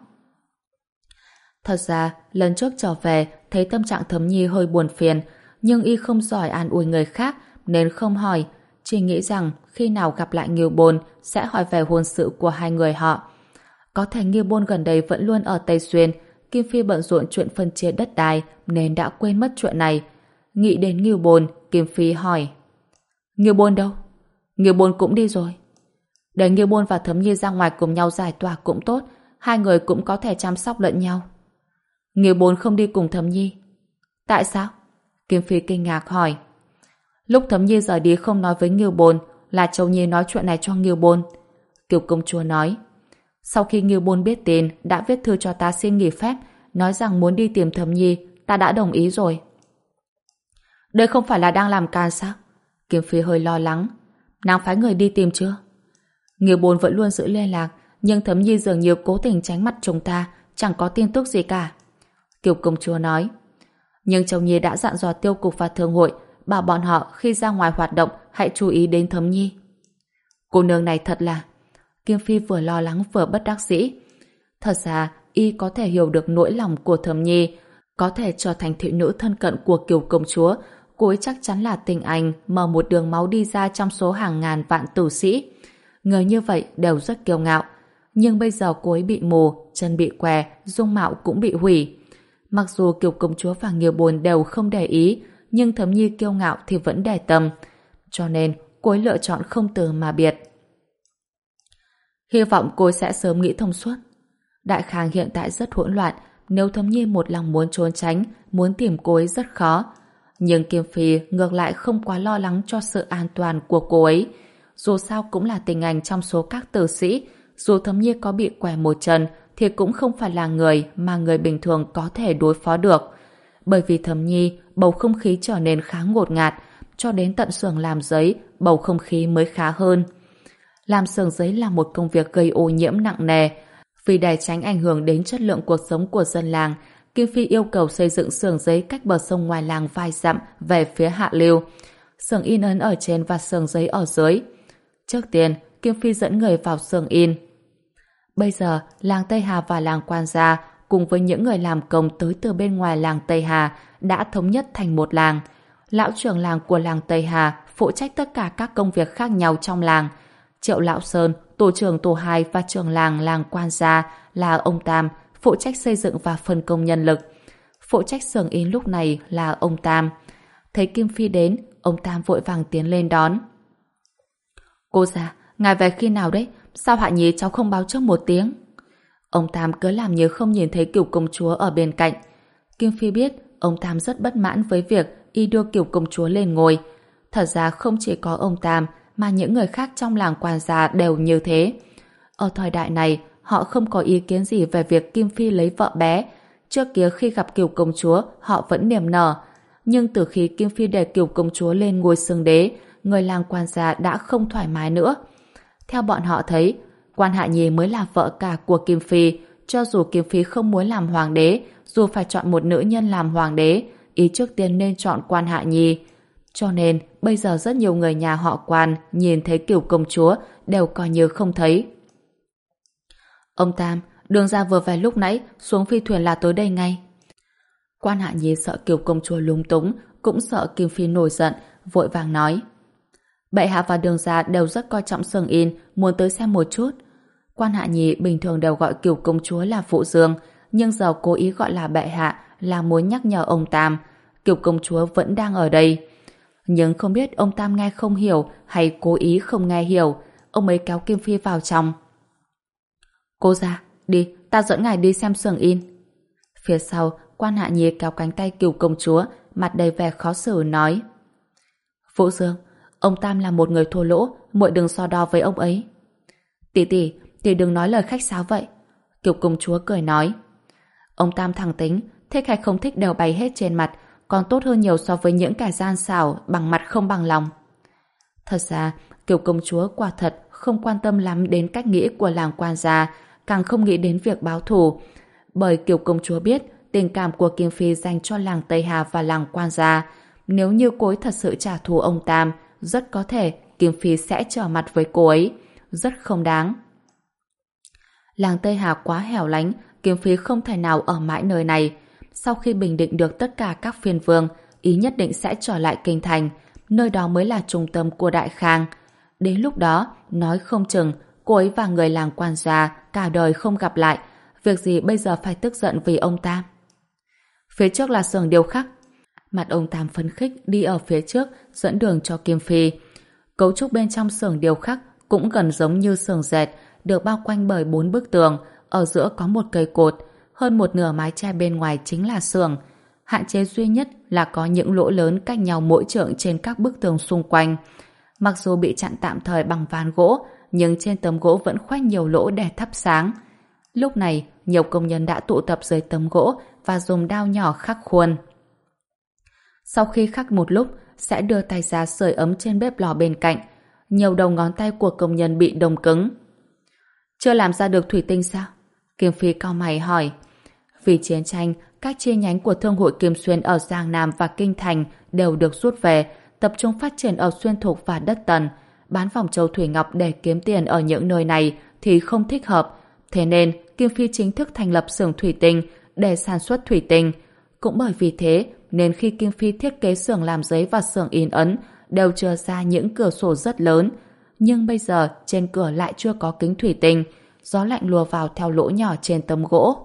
Thật ra, lần trước trở về thấy tâm trạng Thấm Nhi hơi buồn phiền, nhưng y không giỏi an ủi người khác nên không hỏi, chỉ nghĩ rằng khi nào gặp lại Nghiêu Bôn sẽ hỏi về hôn sự của hai người họ. Có thể Nghiêu Bôn gần đây vẫn luôn ở Tây Xuyên, Kim Phi bận rộn chuyện phân chia đất đai nên đã quên mất chuyện này. Nghĩ đến Nghiêu Bôn, Kim Phi hỏi: Nghiêu Bôn đâu? Nghiêu Bôn cũng đi rồi. Để Nghiêu Bôn và Thấm Nhi ra ngoài cùng nhau giải tỏa cũng tốt, hai người cũng có thể chăm sóc lẫn nhau. Nghiêu Bôn không đi cùng Thấm Nhi. Tại sao? Kim Phi kinh ngạc hỏi. Lúc Thấm Nhi rời đi không nói với Nghiêu Bôn, là Châu Nhi nói chuyện này cho Nghiêu Bôn. Kiều công chúa nói. Sau khi Nghiêu Bôn biết tin, đã viết thư cho ta xin nghỉ phép, nói rằng muốn đi tìm Thấm Nhi, ta đã đồng ý rồi. Đây không phải là đang làm càn sao? Kim Phi hơi lo lắng. Nàng phái người đi tìm chưa? Nghiêu Bôn vẫn luôn giữ liên lạc, nhưng Thấm Nhi dường như cố tình tránh mặt chúng ta, chẳng có tin tức gì cả. Kiều công chúa nói. Nhưng Châu Nhi đã dặn dò tiêu cục và thương hội, bảo bọn họ khi ra ngoài hoạt động hãy chú ý đến Thấm Nhi. Cô nương này thật là... Kim Phi vừa lo lắng vừa bất đắc dĩ. Thật ra, y có thể hiểu được nỗi lòng của Thấm Nhi, có thể trở thành thị nữ thân cận của Kiều công chúa. Cô ấy chắc chắn là tình anh mở một đường máu đi ra trong số hàng ngàn vạn tử sĩ. Người như vậy đều rất kiêu ngạo. Nhưng bây giờ cô ấy bị mù, chân bị què, dung mạo cũng bị hủy. Mặc dù Kiều công chúa và Nghiêu Bôn đều không để ý, nhưng Thấm Nhi kiêu ngạo thì vẫn để tâm. Cho nên, cô ấy lựa chọn không từ mà biệt. Hy vọng cô ấy sẽ sớm nghĩ thông suốt. Đại Khang hiện tại rất hỗn loạn, nếu Thấm Nhi một lòng muốn trốn tránh, muốn tìm cô ấy rất khó. Nhưng Kim Phi ngược lại không quá lo lắng cho sự an toàn của cô ấy. Dù sao cũng là tình anh trong số các tử sĩ, dù Thấm Nhi có bị què một chân thì cũng không phải là người mà người bình thường có thể đối phó được. Bởi vì Thấm Nhi, bầu không khí trở nên khá ngột ngạt, cho đến tận xưởng làm giấy, bầu không khí mới khá hơn. Làm xưởng giấy là một công việc gây ô nhiễm nặng nề. Vì để tránh ảnh hưởng đến chất lượng cuộc sống của dân làng, Kim Phi yêu cầu xây dựng xưởng giấy cách bờ sông ngoài làng vài dặm về phía hạ lưu. Xưởng in ấn ở trên và xưởng giấy ở dưới. Trước tiên, Kim Phi dẫn người vào xưởng in. Bây giờ, làng Tây Hà và làng Quan Gia cùng với những người làm công tới từ bên ngoài làng Tây Hà đã thống nhất thành một làng. Lão trưởng làng của làng Tây Hà phụ trách tất cả các công việc khác nhau trong làng. Triệu Lão Sơn, tổ trưởng tổ hai và trưởng làng làng Quan Gia là ông Tam, phụ trách xây dựng và phân công nhân lực. Phụ trách xưởng in lúc này là ông Tam. Thấy Kim Phi đến, ông Tam vội vàng tiến lên đón. Cô già, ngài về khi nào đấy? Sao Hạ Nhi cháu không báo trước một tiếng? Ông Tam cứ làm như không nhìn thấy Kiều công chúa ở bên cạnh. Kim Phi biết ông Tam rất bất mãn với việc y đưa Kiều công chúa lên ngôi. Thật ra không chỉ có ông Tam mà những người khác trong làng Quan Gia đều như thế. Ở thời đại này, họ không có ý kiến gì về việc Kim Phi lấy vợ bé. Trước kia khi gặp Kiều công chúa, họ vẫn niềm nở. Nhưng từ khi Kim Phi để Kiều công chúa lên ngôi xương đế, người làng Quan Gia đã không thoải mái nữa. Theo bọn họ thấy, Quan Hạ Nhi mới là vợ cả của Kim Phi. Cho dù Kim Phi không muốn làm hoàng đế, dù phải chọn một nữ nhân làm hoàng đế, ý trước tiên nên chọn Quan Hạ Nhi. Cho nên, bây giờ rất nhiều người nhà họ Quan nhìn thấy Kiều công chúa đều coi như không thấy. Ông Tam, đường ra vừa về lúc nãy, xuống phi thuyền là tới đây ngay. Quan Hạ Nhi sợ Kiều công chúa lúng túng, cũng sợ Kim Phi nổi giận, vội vàng nói. Bệ hạ và đường ra đều rất coi trọng xưởng in, muốn tới xem một chút. Quan Hạ Nhi bình thường đều gọi Kiều công chúa là phụ dương, nhưng giờ cố ý gọi là bệ hạ là muốn nhắc nhở ông Tam. Kiều công chúa vẫn đang ở đây. Nhưng không biết ông Tam nghe không hiểu hay cố ý không nghe hiểu, ông ấy kéo Kim Phi vào trong. Cô ra, đi, ta dẫn ngài đi xem xưởng in. Phía sau, Quan Hạ Nhi kéo cánh tay Kiều công chúa, mặt đầy vẻ khó xử nói. Vũ Dương, ông Tam là một người thô lỗ, muội đừng so đo với ông ấy. Tỷ tỷ, tỷ đừng nói lời khách sáo vậy. Kiều công chúa cười nói. Ông Tam thẳng tính, thích hay không thích đều bày hết trên mặt, còn tốt hơn nhiều so với những kẻ gian xảo bằng mặt không bằng lòng. Thật ra, Kiều công chúa quả thật không quan tâm lắm đến cách nghĩ của làng Quan gia, càng không nghĩ đến việc báo thù. Bởi Kiều công chúa biết tình cảm của Kim Phi dành cho làng Tây Hà và làng Quan gia. Nếu như cô ấy thật sự trả thù ông Tam, rất có thể Kim Phi sẽ trở mặt với cô ấy. Rất không đáng. Làng Tây Hà quá hẻo lánh, Kim Phi không thể nào ở mãi nơi này. Sau khi bình định được tất cả các phiên vương, ý nhất định sẽ trở lại kinh thành. Nơi đó mới là trung tâm của Đại Khang. Đến lúc đó, nói không chừng, cô ấy và người làng Quan gia cả đời không gặp lại. Việc gì bây giờ phải tức giận vì ông Tam? Phía trước là xưởng điêu khắc. Mặt ông Tam phấn khích đi ở phía trước, dẫn đường cho Kim Phi. Cấu trúc bên trong xưởng điêu khắc cũng gần giống như xưởng dệt, được bao quanh bởi bốn bức tường, ở giữa có một cây cột, hơn một nửa mái che bên ngoài chính là xưởng. Hạn chế duy nhất là có những lỗ lớn cách nhau mỗi trượng trên các bức tường xung quanh. Mặc dù bị chặn tạm thời bằng ván gỗ, nhưng trên tấm gỗ vẫn khoét nhiều lỗ để thắp sáng. Lúc này, nhiều công nhân đã tụ tập dưới tấm gỗ và dùng dao nhỏ khắc khuôn. Sau khi khắc một lúc, sẽ đưa tay ra sưởi ấm trên bếp lò bên cạnh. Nhiều đầu ngón tay của công nhân bị đông cứng. Chưa làm ra được thủy tinh sao? Kim Phi cau mày hỏi. Vì chiến tranh, các chi nhánh của Thương hội Kim Xuyên ở Giang Nam và Kinh Thành đều được rút về, tập trung phát triển ở Xuyên Thục và Đất Tần. Bán vòng châu thủy ngọc để kiếm tiền ở những nơi này thì không thích hợp. Thế nên, Kim Phi chính thức thành lập xưởng thủy tinh để sản xuất thủy tinh. Cũng bởi vì thế, nên khi Kim Phi thiết kế xưởng làm giấy và xưởng in ấn đều chừa ra những cửa sổ rất lớn. Nhưng bây giờ trên cửa lại chưa có kính thủy tinh, gió lạnh lùa vào theo lỗ nhỏ trên tấm gỗ.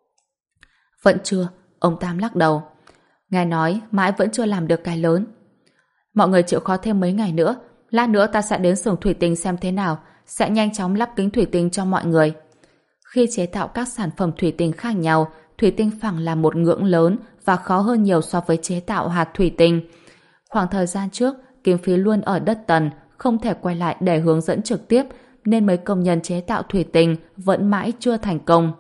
Vẫn chưa, ông Tam lắc đầu. Ngài nói mãi vẫn chưa làm được cái lớn. Mọi người chịu khó thêm mấy ngày nữa, lát nữa ta sẽ đến xưởng thủy tinh xem thế nào, sẽ nhanh chóng lắp kính thủy tinh cho mọi người. Khi chế tạo các sản phẩm thủy tinh khác nhau, thủy tinh phẳng là một ngưỡng lớn và khó hơn nhiều so với chế tạo hạt thủy tinh. Khoảng thời gian trước, Kim Phi luôn ở Đất Tần, không thể quay lại để hướng dẫn trực tiếp, nên mấy công nhân chế tạo thủy tinh vẫn mãi chưa thành công.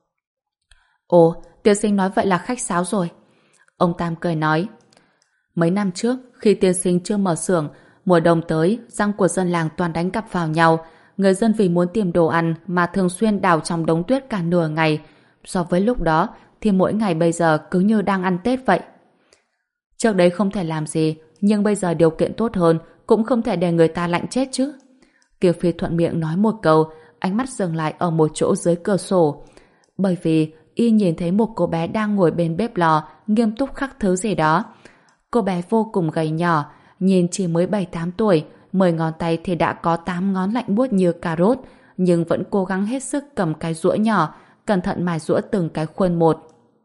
Ồ, tiên sinh nói vậy là khách sáo rồi. Ông Tam cười nói. Mấy năm trước, khi tiên sinh chưa mở xưởng, mùa đông tới, răng của dân làng toàn đánh cặp vào nhau. Người dân vì muốn tìm đồ ăn mà thường xuyên đào trong đống tuyết cả nửa ngày. So với lúc đó, thì mỗi ngày bây giờ cứ như đang ăn Tết vậy. Trước đấy không thể làm gì, nhưng bây giờ điều kiện tốt hơn, cũng không thể để người ta lạnh chết chứ. Kiều Phi thuận miệng nói một câu, ánh mắt dừng lại ở một chỗ dưới cửa sổ. Bởi vì y nhìn thấy một cô bé đang ngồi bên bếp lò, nghiêm túc khắc thứ gì đó. Cô bé vô cùng gầy nhỏ, nhìn chỉ mới bảy tám tuổi, mười ngón tay thì đã có tám ngón lạnh buốt như cà rốt, nhưng vẫn cố gắng hết sức cầm cái rũa nhỏ, cẩn thận mài rũa từng cái khuôn một.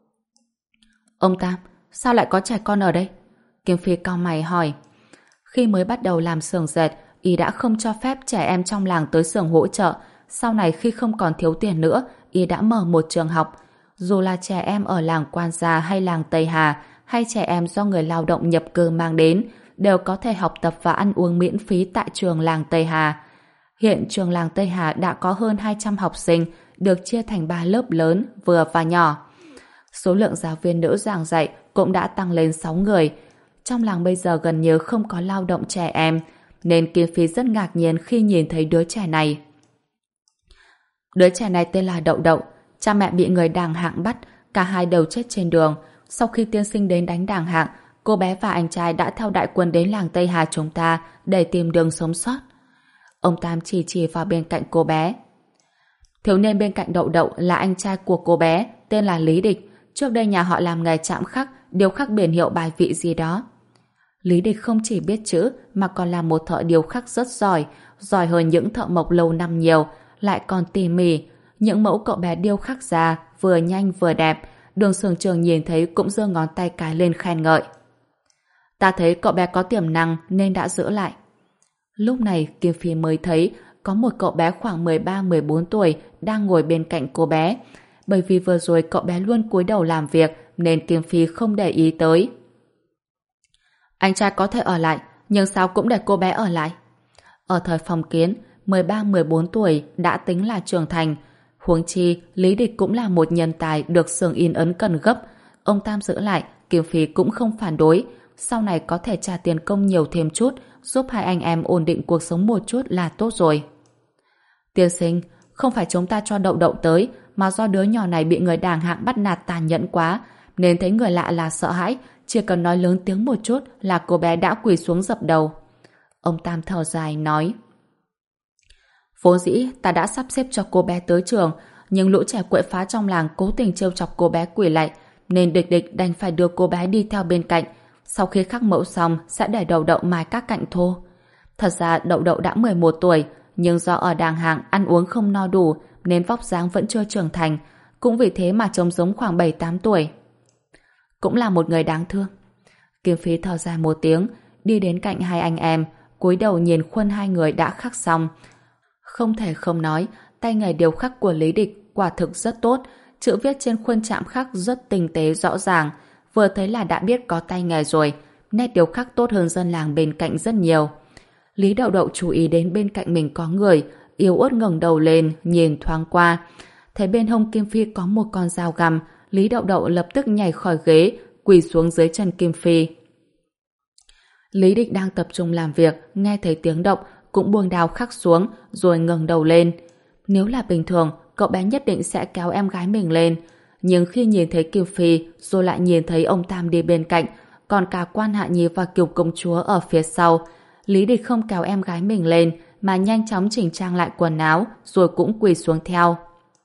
Ông Tam, sao lại có trẻ con ở đây? Kim Phi cau mày hỏi. Khi mới bắt đầu làm xưởng dệt, y đã không cho phép trẻ em trong làng tới xưởng hỗ trợ. Sau này khi không còn thiếu tiền nữa, y đã mở một trường học. Dù là trẻ em ở làng Quan gia hay làng Tây Hà, hay trẻ em do người lao động nhập cư mang đến, đều có thể học tập và ăn uống miễn phí tại trường làng Tây Hà. Hiện trường làng Tây Hà đã có hơn hai trăm học sinh, được chia thành ba lớp lớn, vừa và nhỏ. Số lượng giáo viên nữ giảng dạy cũng đã tăng lên sáu người. Trong làng bây giờ gần như không có lao động trẻ em, nên Kim Phi rất ngạc nhiên khi nhìn thấy đứa trẻ này. Đứa trẻ này tên là Đậu Đậu, cha mẹ bị người đàng hạng bắt, cả hai đều chết trên đường. Sau khi tiên sinh đến đánh đàng hạng, cô bé và anh trai đã theo đại quân đến làng Tây Hà chúng ta để tìm đường sống sót. Ông Tam chỉ chỉ vào bên cạnh cô bé. Thiếu niên bên cạnh Đậu Đậu là anh trai của cô bé, tên là Lý Địch. Trước đây nhà họ làm nghề chạm khắc, điêu khắc biển hiệu bài vị gì đó. Lý Địch không chỉ biết chữ mà còn là một thợ điêu khắc rất giỏi, giỏi hơn những thợ mộc lâu năm nhiều, lại còn tỉ mỉ. Những mẫu cậu bé điêu khắc ra vừa nhanh vừa đẹp, Đường Sưởng Trường nhìn thấy cũng giơ ngón tay cái lên khen ngợi. Ta thấy cậu bé có tiềm năng nên đã giữ lại. Lúc này Kim Phi mới thấy có một cậu bé khoảng mười ba mười bốn tuổi đang ngồi bên cạnh cô bé. Bởi vì vừa rồi cậu bé luôn cúi đầu làm việc nên Kim Phi không để ý tới. Anh trai có thể ở lại, nhưng sao cũng để cô bé ở lại? Ở thời phong kiến, mười ba mười bốn tuổi đã tính là trưởng thành. Huống chi, Lý Địch cũng là một nhân tài được xưởng in ấn cần gấp. Ông Tam giữ lại, Kim Phi cũng không phản đối. sau này có thể trả tiền công nhiều thêm chút, giúp hai anh em ổn định cuộc sống một chút là tốt rồi. Tiên sinh, không phải chúng ta cho Đậu Đậu tới, mà do đứa nhỏ này bị người đàng hạng bắt nạt tàn nhẫn quá, nên thấy người lạ là sợ hãi, chỉ cần nói lớn tiếng một chút là cô bé đã quỳ xuống dập đầu. Ông Tam thở dài nói: vốn dĩ ta đã sắp xếp cho cô bé tới trường, nhưng lũ trẻ quậy phá trong làng cố tình trêu chọc cô bé quỳ lạy, nên địch địch đành phải đưa cô bé đi theo bên cạnh. Sau khi khắc mẫu xong sẽ để Đậu Đậu mài các cạnh thô. Thật ra Đậu Đậu đã mười một tuổi, nhưng do ở đàng hạng ăn uống không no đủ nên vóc dáng vẫn chưa trưởng thành, cũng vì thế mà trông giống khoảng bảy tám tuổi. Cũng là một người đáng thương. Kim Phi thở dài một tiếng, đi đến cạnh hai anh em, cúi đầu nhìn khuôn hai người đã khắc xong. Không thể không nói, tay nghề điêu khắc của Lý Địch quả thực rất tốt, chữ viết trên khuôn chạm khắc rất tinh tế rõ ràng, vừa thấy là đã biết có tay nghề rồi, nét điêu khắc tốt hơn dân làng bên cạnh rất nhiều. Lý Đậu Đậu chú ý đến bên cạnh mình có người, yếu uất ngẩng đầu lên, nhìn thoáng qua. Thấy bên hông Kim Phi có một con dao găm, Lý Đậu Đậu lập tức nhảy khỏi ghế, quỳ xuống dưới chân Kim Phi. Lý Địch đang tập trung làm việc, nghe thấy tiếng động, cũng buông đao khắc xuống, rồi ngẩng đầu lên. Nếu là bình thường, cậu bé nhất định sẽ kéo em gái mình lên. Nhưng khi nhìn thấy Kim Phi, rồi lại nhìn thấy ông Tam đi bên cạnh, còn cả Quan Hạ Nhi và Kiều Công Chúa ở phía sau, Lý Địch không kéo em gái mình lên, mà nhanh chóng chỉnh trang lại quần áo, rồi cũng quỳ xuống theo.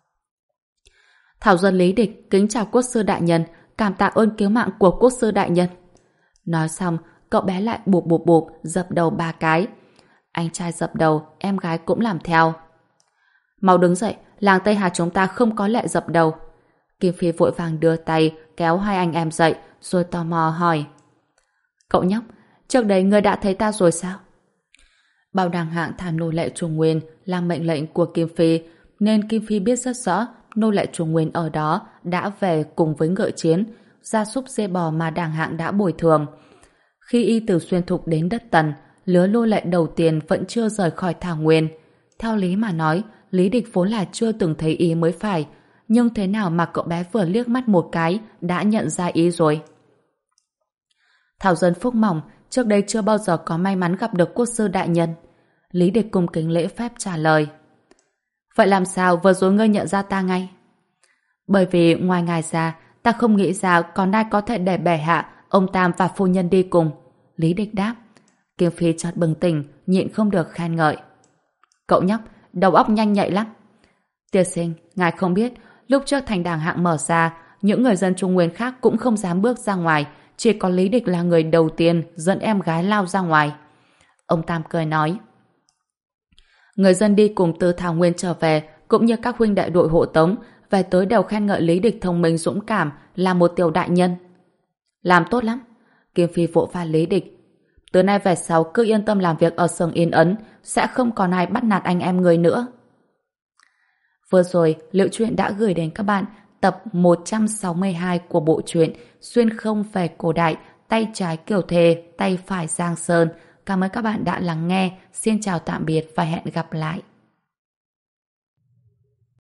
Thảo dân Lý Địch kính chào quốc sư đại nhân, cảm tạ ơn cứu mạng của quốc sư đại nhân. Nói xong, cậu bé lại bụp bụp bụp dập đầu ba cái. Anh trai dập đầu, em gái cũng làm theo. Mau đứng dậy, làng Tây Hà chúng ta không có lệ dập đầu. Kim Phi vội vàng đưa tay kéo hai anh em dậy, rồi tò mò hỏi: cậu nhóc, trước đây ngươi đã thấy ta rồi sao? Bao đàng hạng thả nô lệ Trung Nguyên là mệnh lệnh của Kim Phi, nên Kim Phi biết rất rõ nô lệ Trung Nguyên ở đó đã về cùng với ngựa chiến, gia súc dê bò mà đàng hạng đã bồi thường. Khi y từ Xuyên Thục đến đất Tần, lứa nô lệ đầu tiên vẫn chưa rời khỏi Thảo Nguyên. Theo lý mà nói, Lý Địch vốn là chưa từng thấy y mới phải, nhưng thế nào mà cậu bé vừa liếc mắt một cái đã nhận ra y rồi. Thảo dân phúc mỏng, trước đây chưa bao giờ có may mắn gặp được quốc sư đại nhân. Lý Địch cung kính lễ phép trả lời. Vậy làm sao vừa rồi ngươi nhận ra ta ngay? Bởi vì ngoài ngài ra, ta không nghĩ ra còn ai có thể để bệ hạ, ông Tam và phu nhân đi cùng. Lý Địch đáp. Kim Phi chợt bừng tỉnh, nhịn không được khen ngợi. Cậu nhóc, đầu óc nhanh nhạy lắm. Tiên sinh, ngài không biết, lúc trước thành đàng hạng mở ra, những người dân Trung Nguyên khác cũng không dám bước ra ngoài, chỉ có Lý Địch là người đầu tiên dẫn em gái lao ra ngoài. Ông Tam cười nói. Người dân đi cùng từ Thảo Nguyên trở về, cũng như các huynh đệ đội hộ tống, về tới đều khen ngợi Lý Địch thông minh dũng cảm, là một tiểu đại nhân. Làm tốt lắm. Kim Phi vỗ vai Lý Địch. Từ nay về sau cứ yên tâm làm việc ở xưởng in ấn, sẽ không còn ai bắt nạt anh em người nữa. Vừa rồi, Liệu Truyện đã gửi đến các bạn tập một trăm sáu mươi hai của bộ truyện Xuyên không về cổ đại, tay trái Kiều Thề, tay phải Giang Sơn. Cảm ơn các bạn đã lắng nghe. Xin chào tạm biệt và hẹn gặp lại.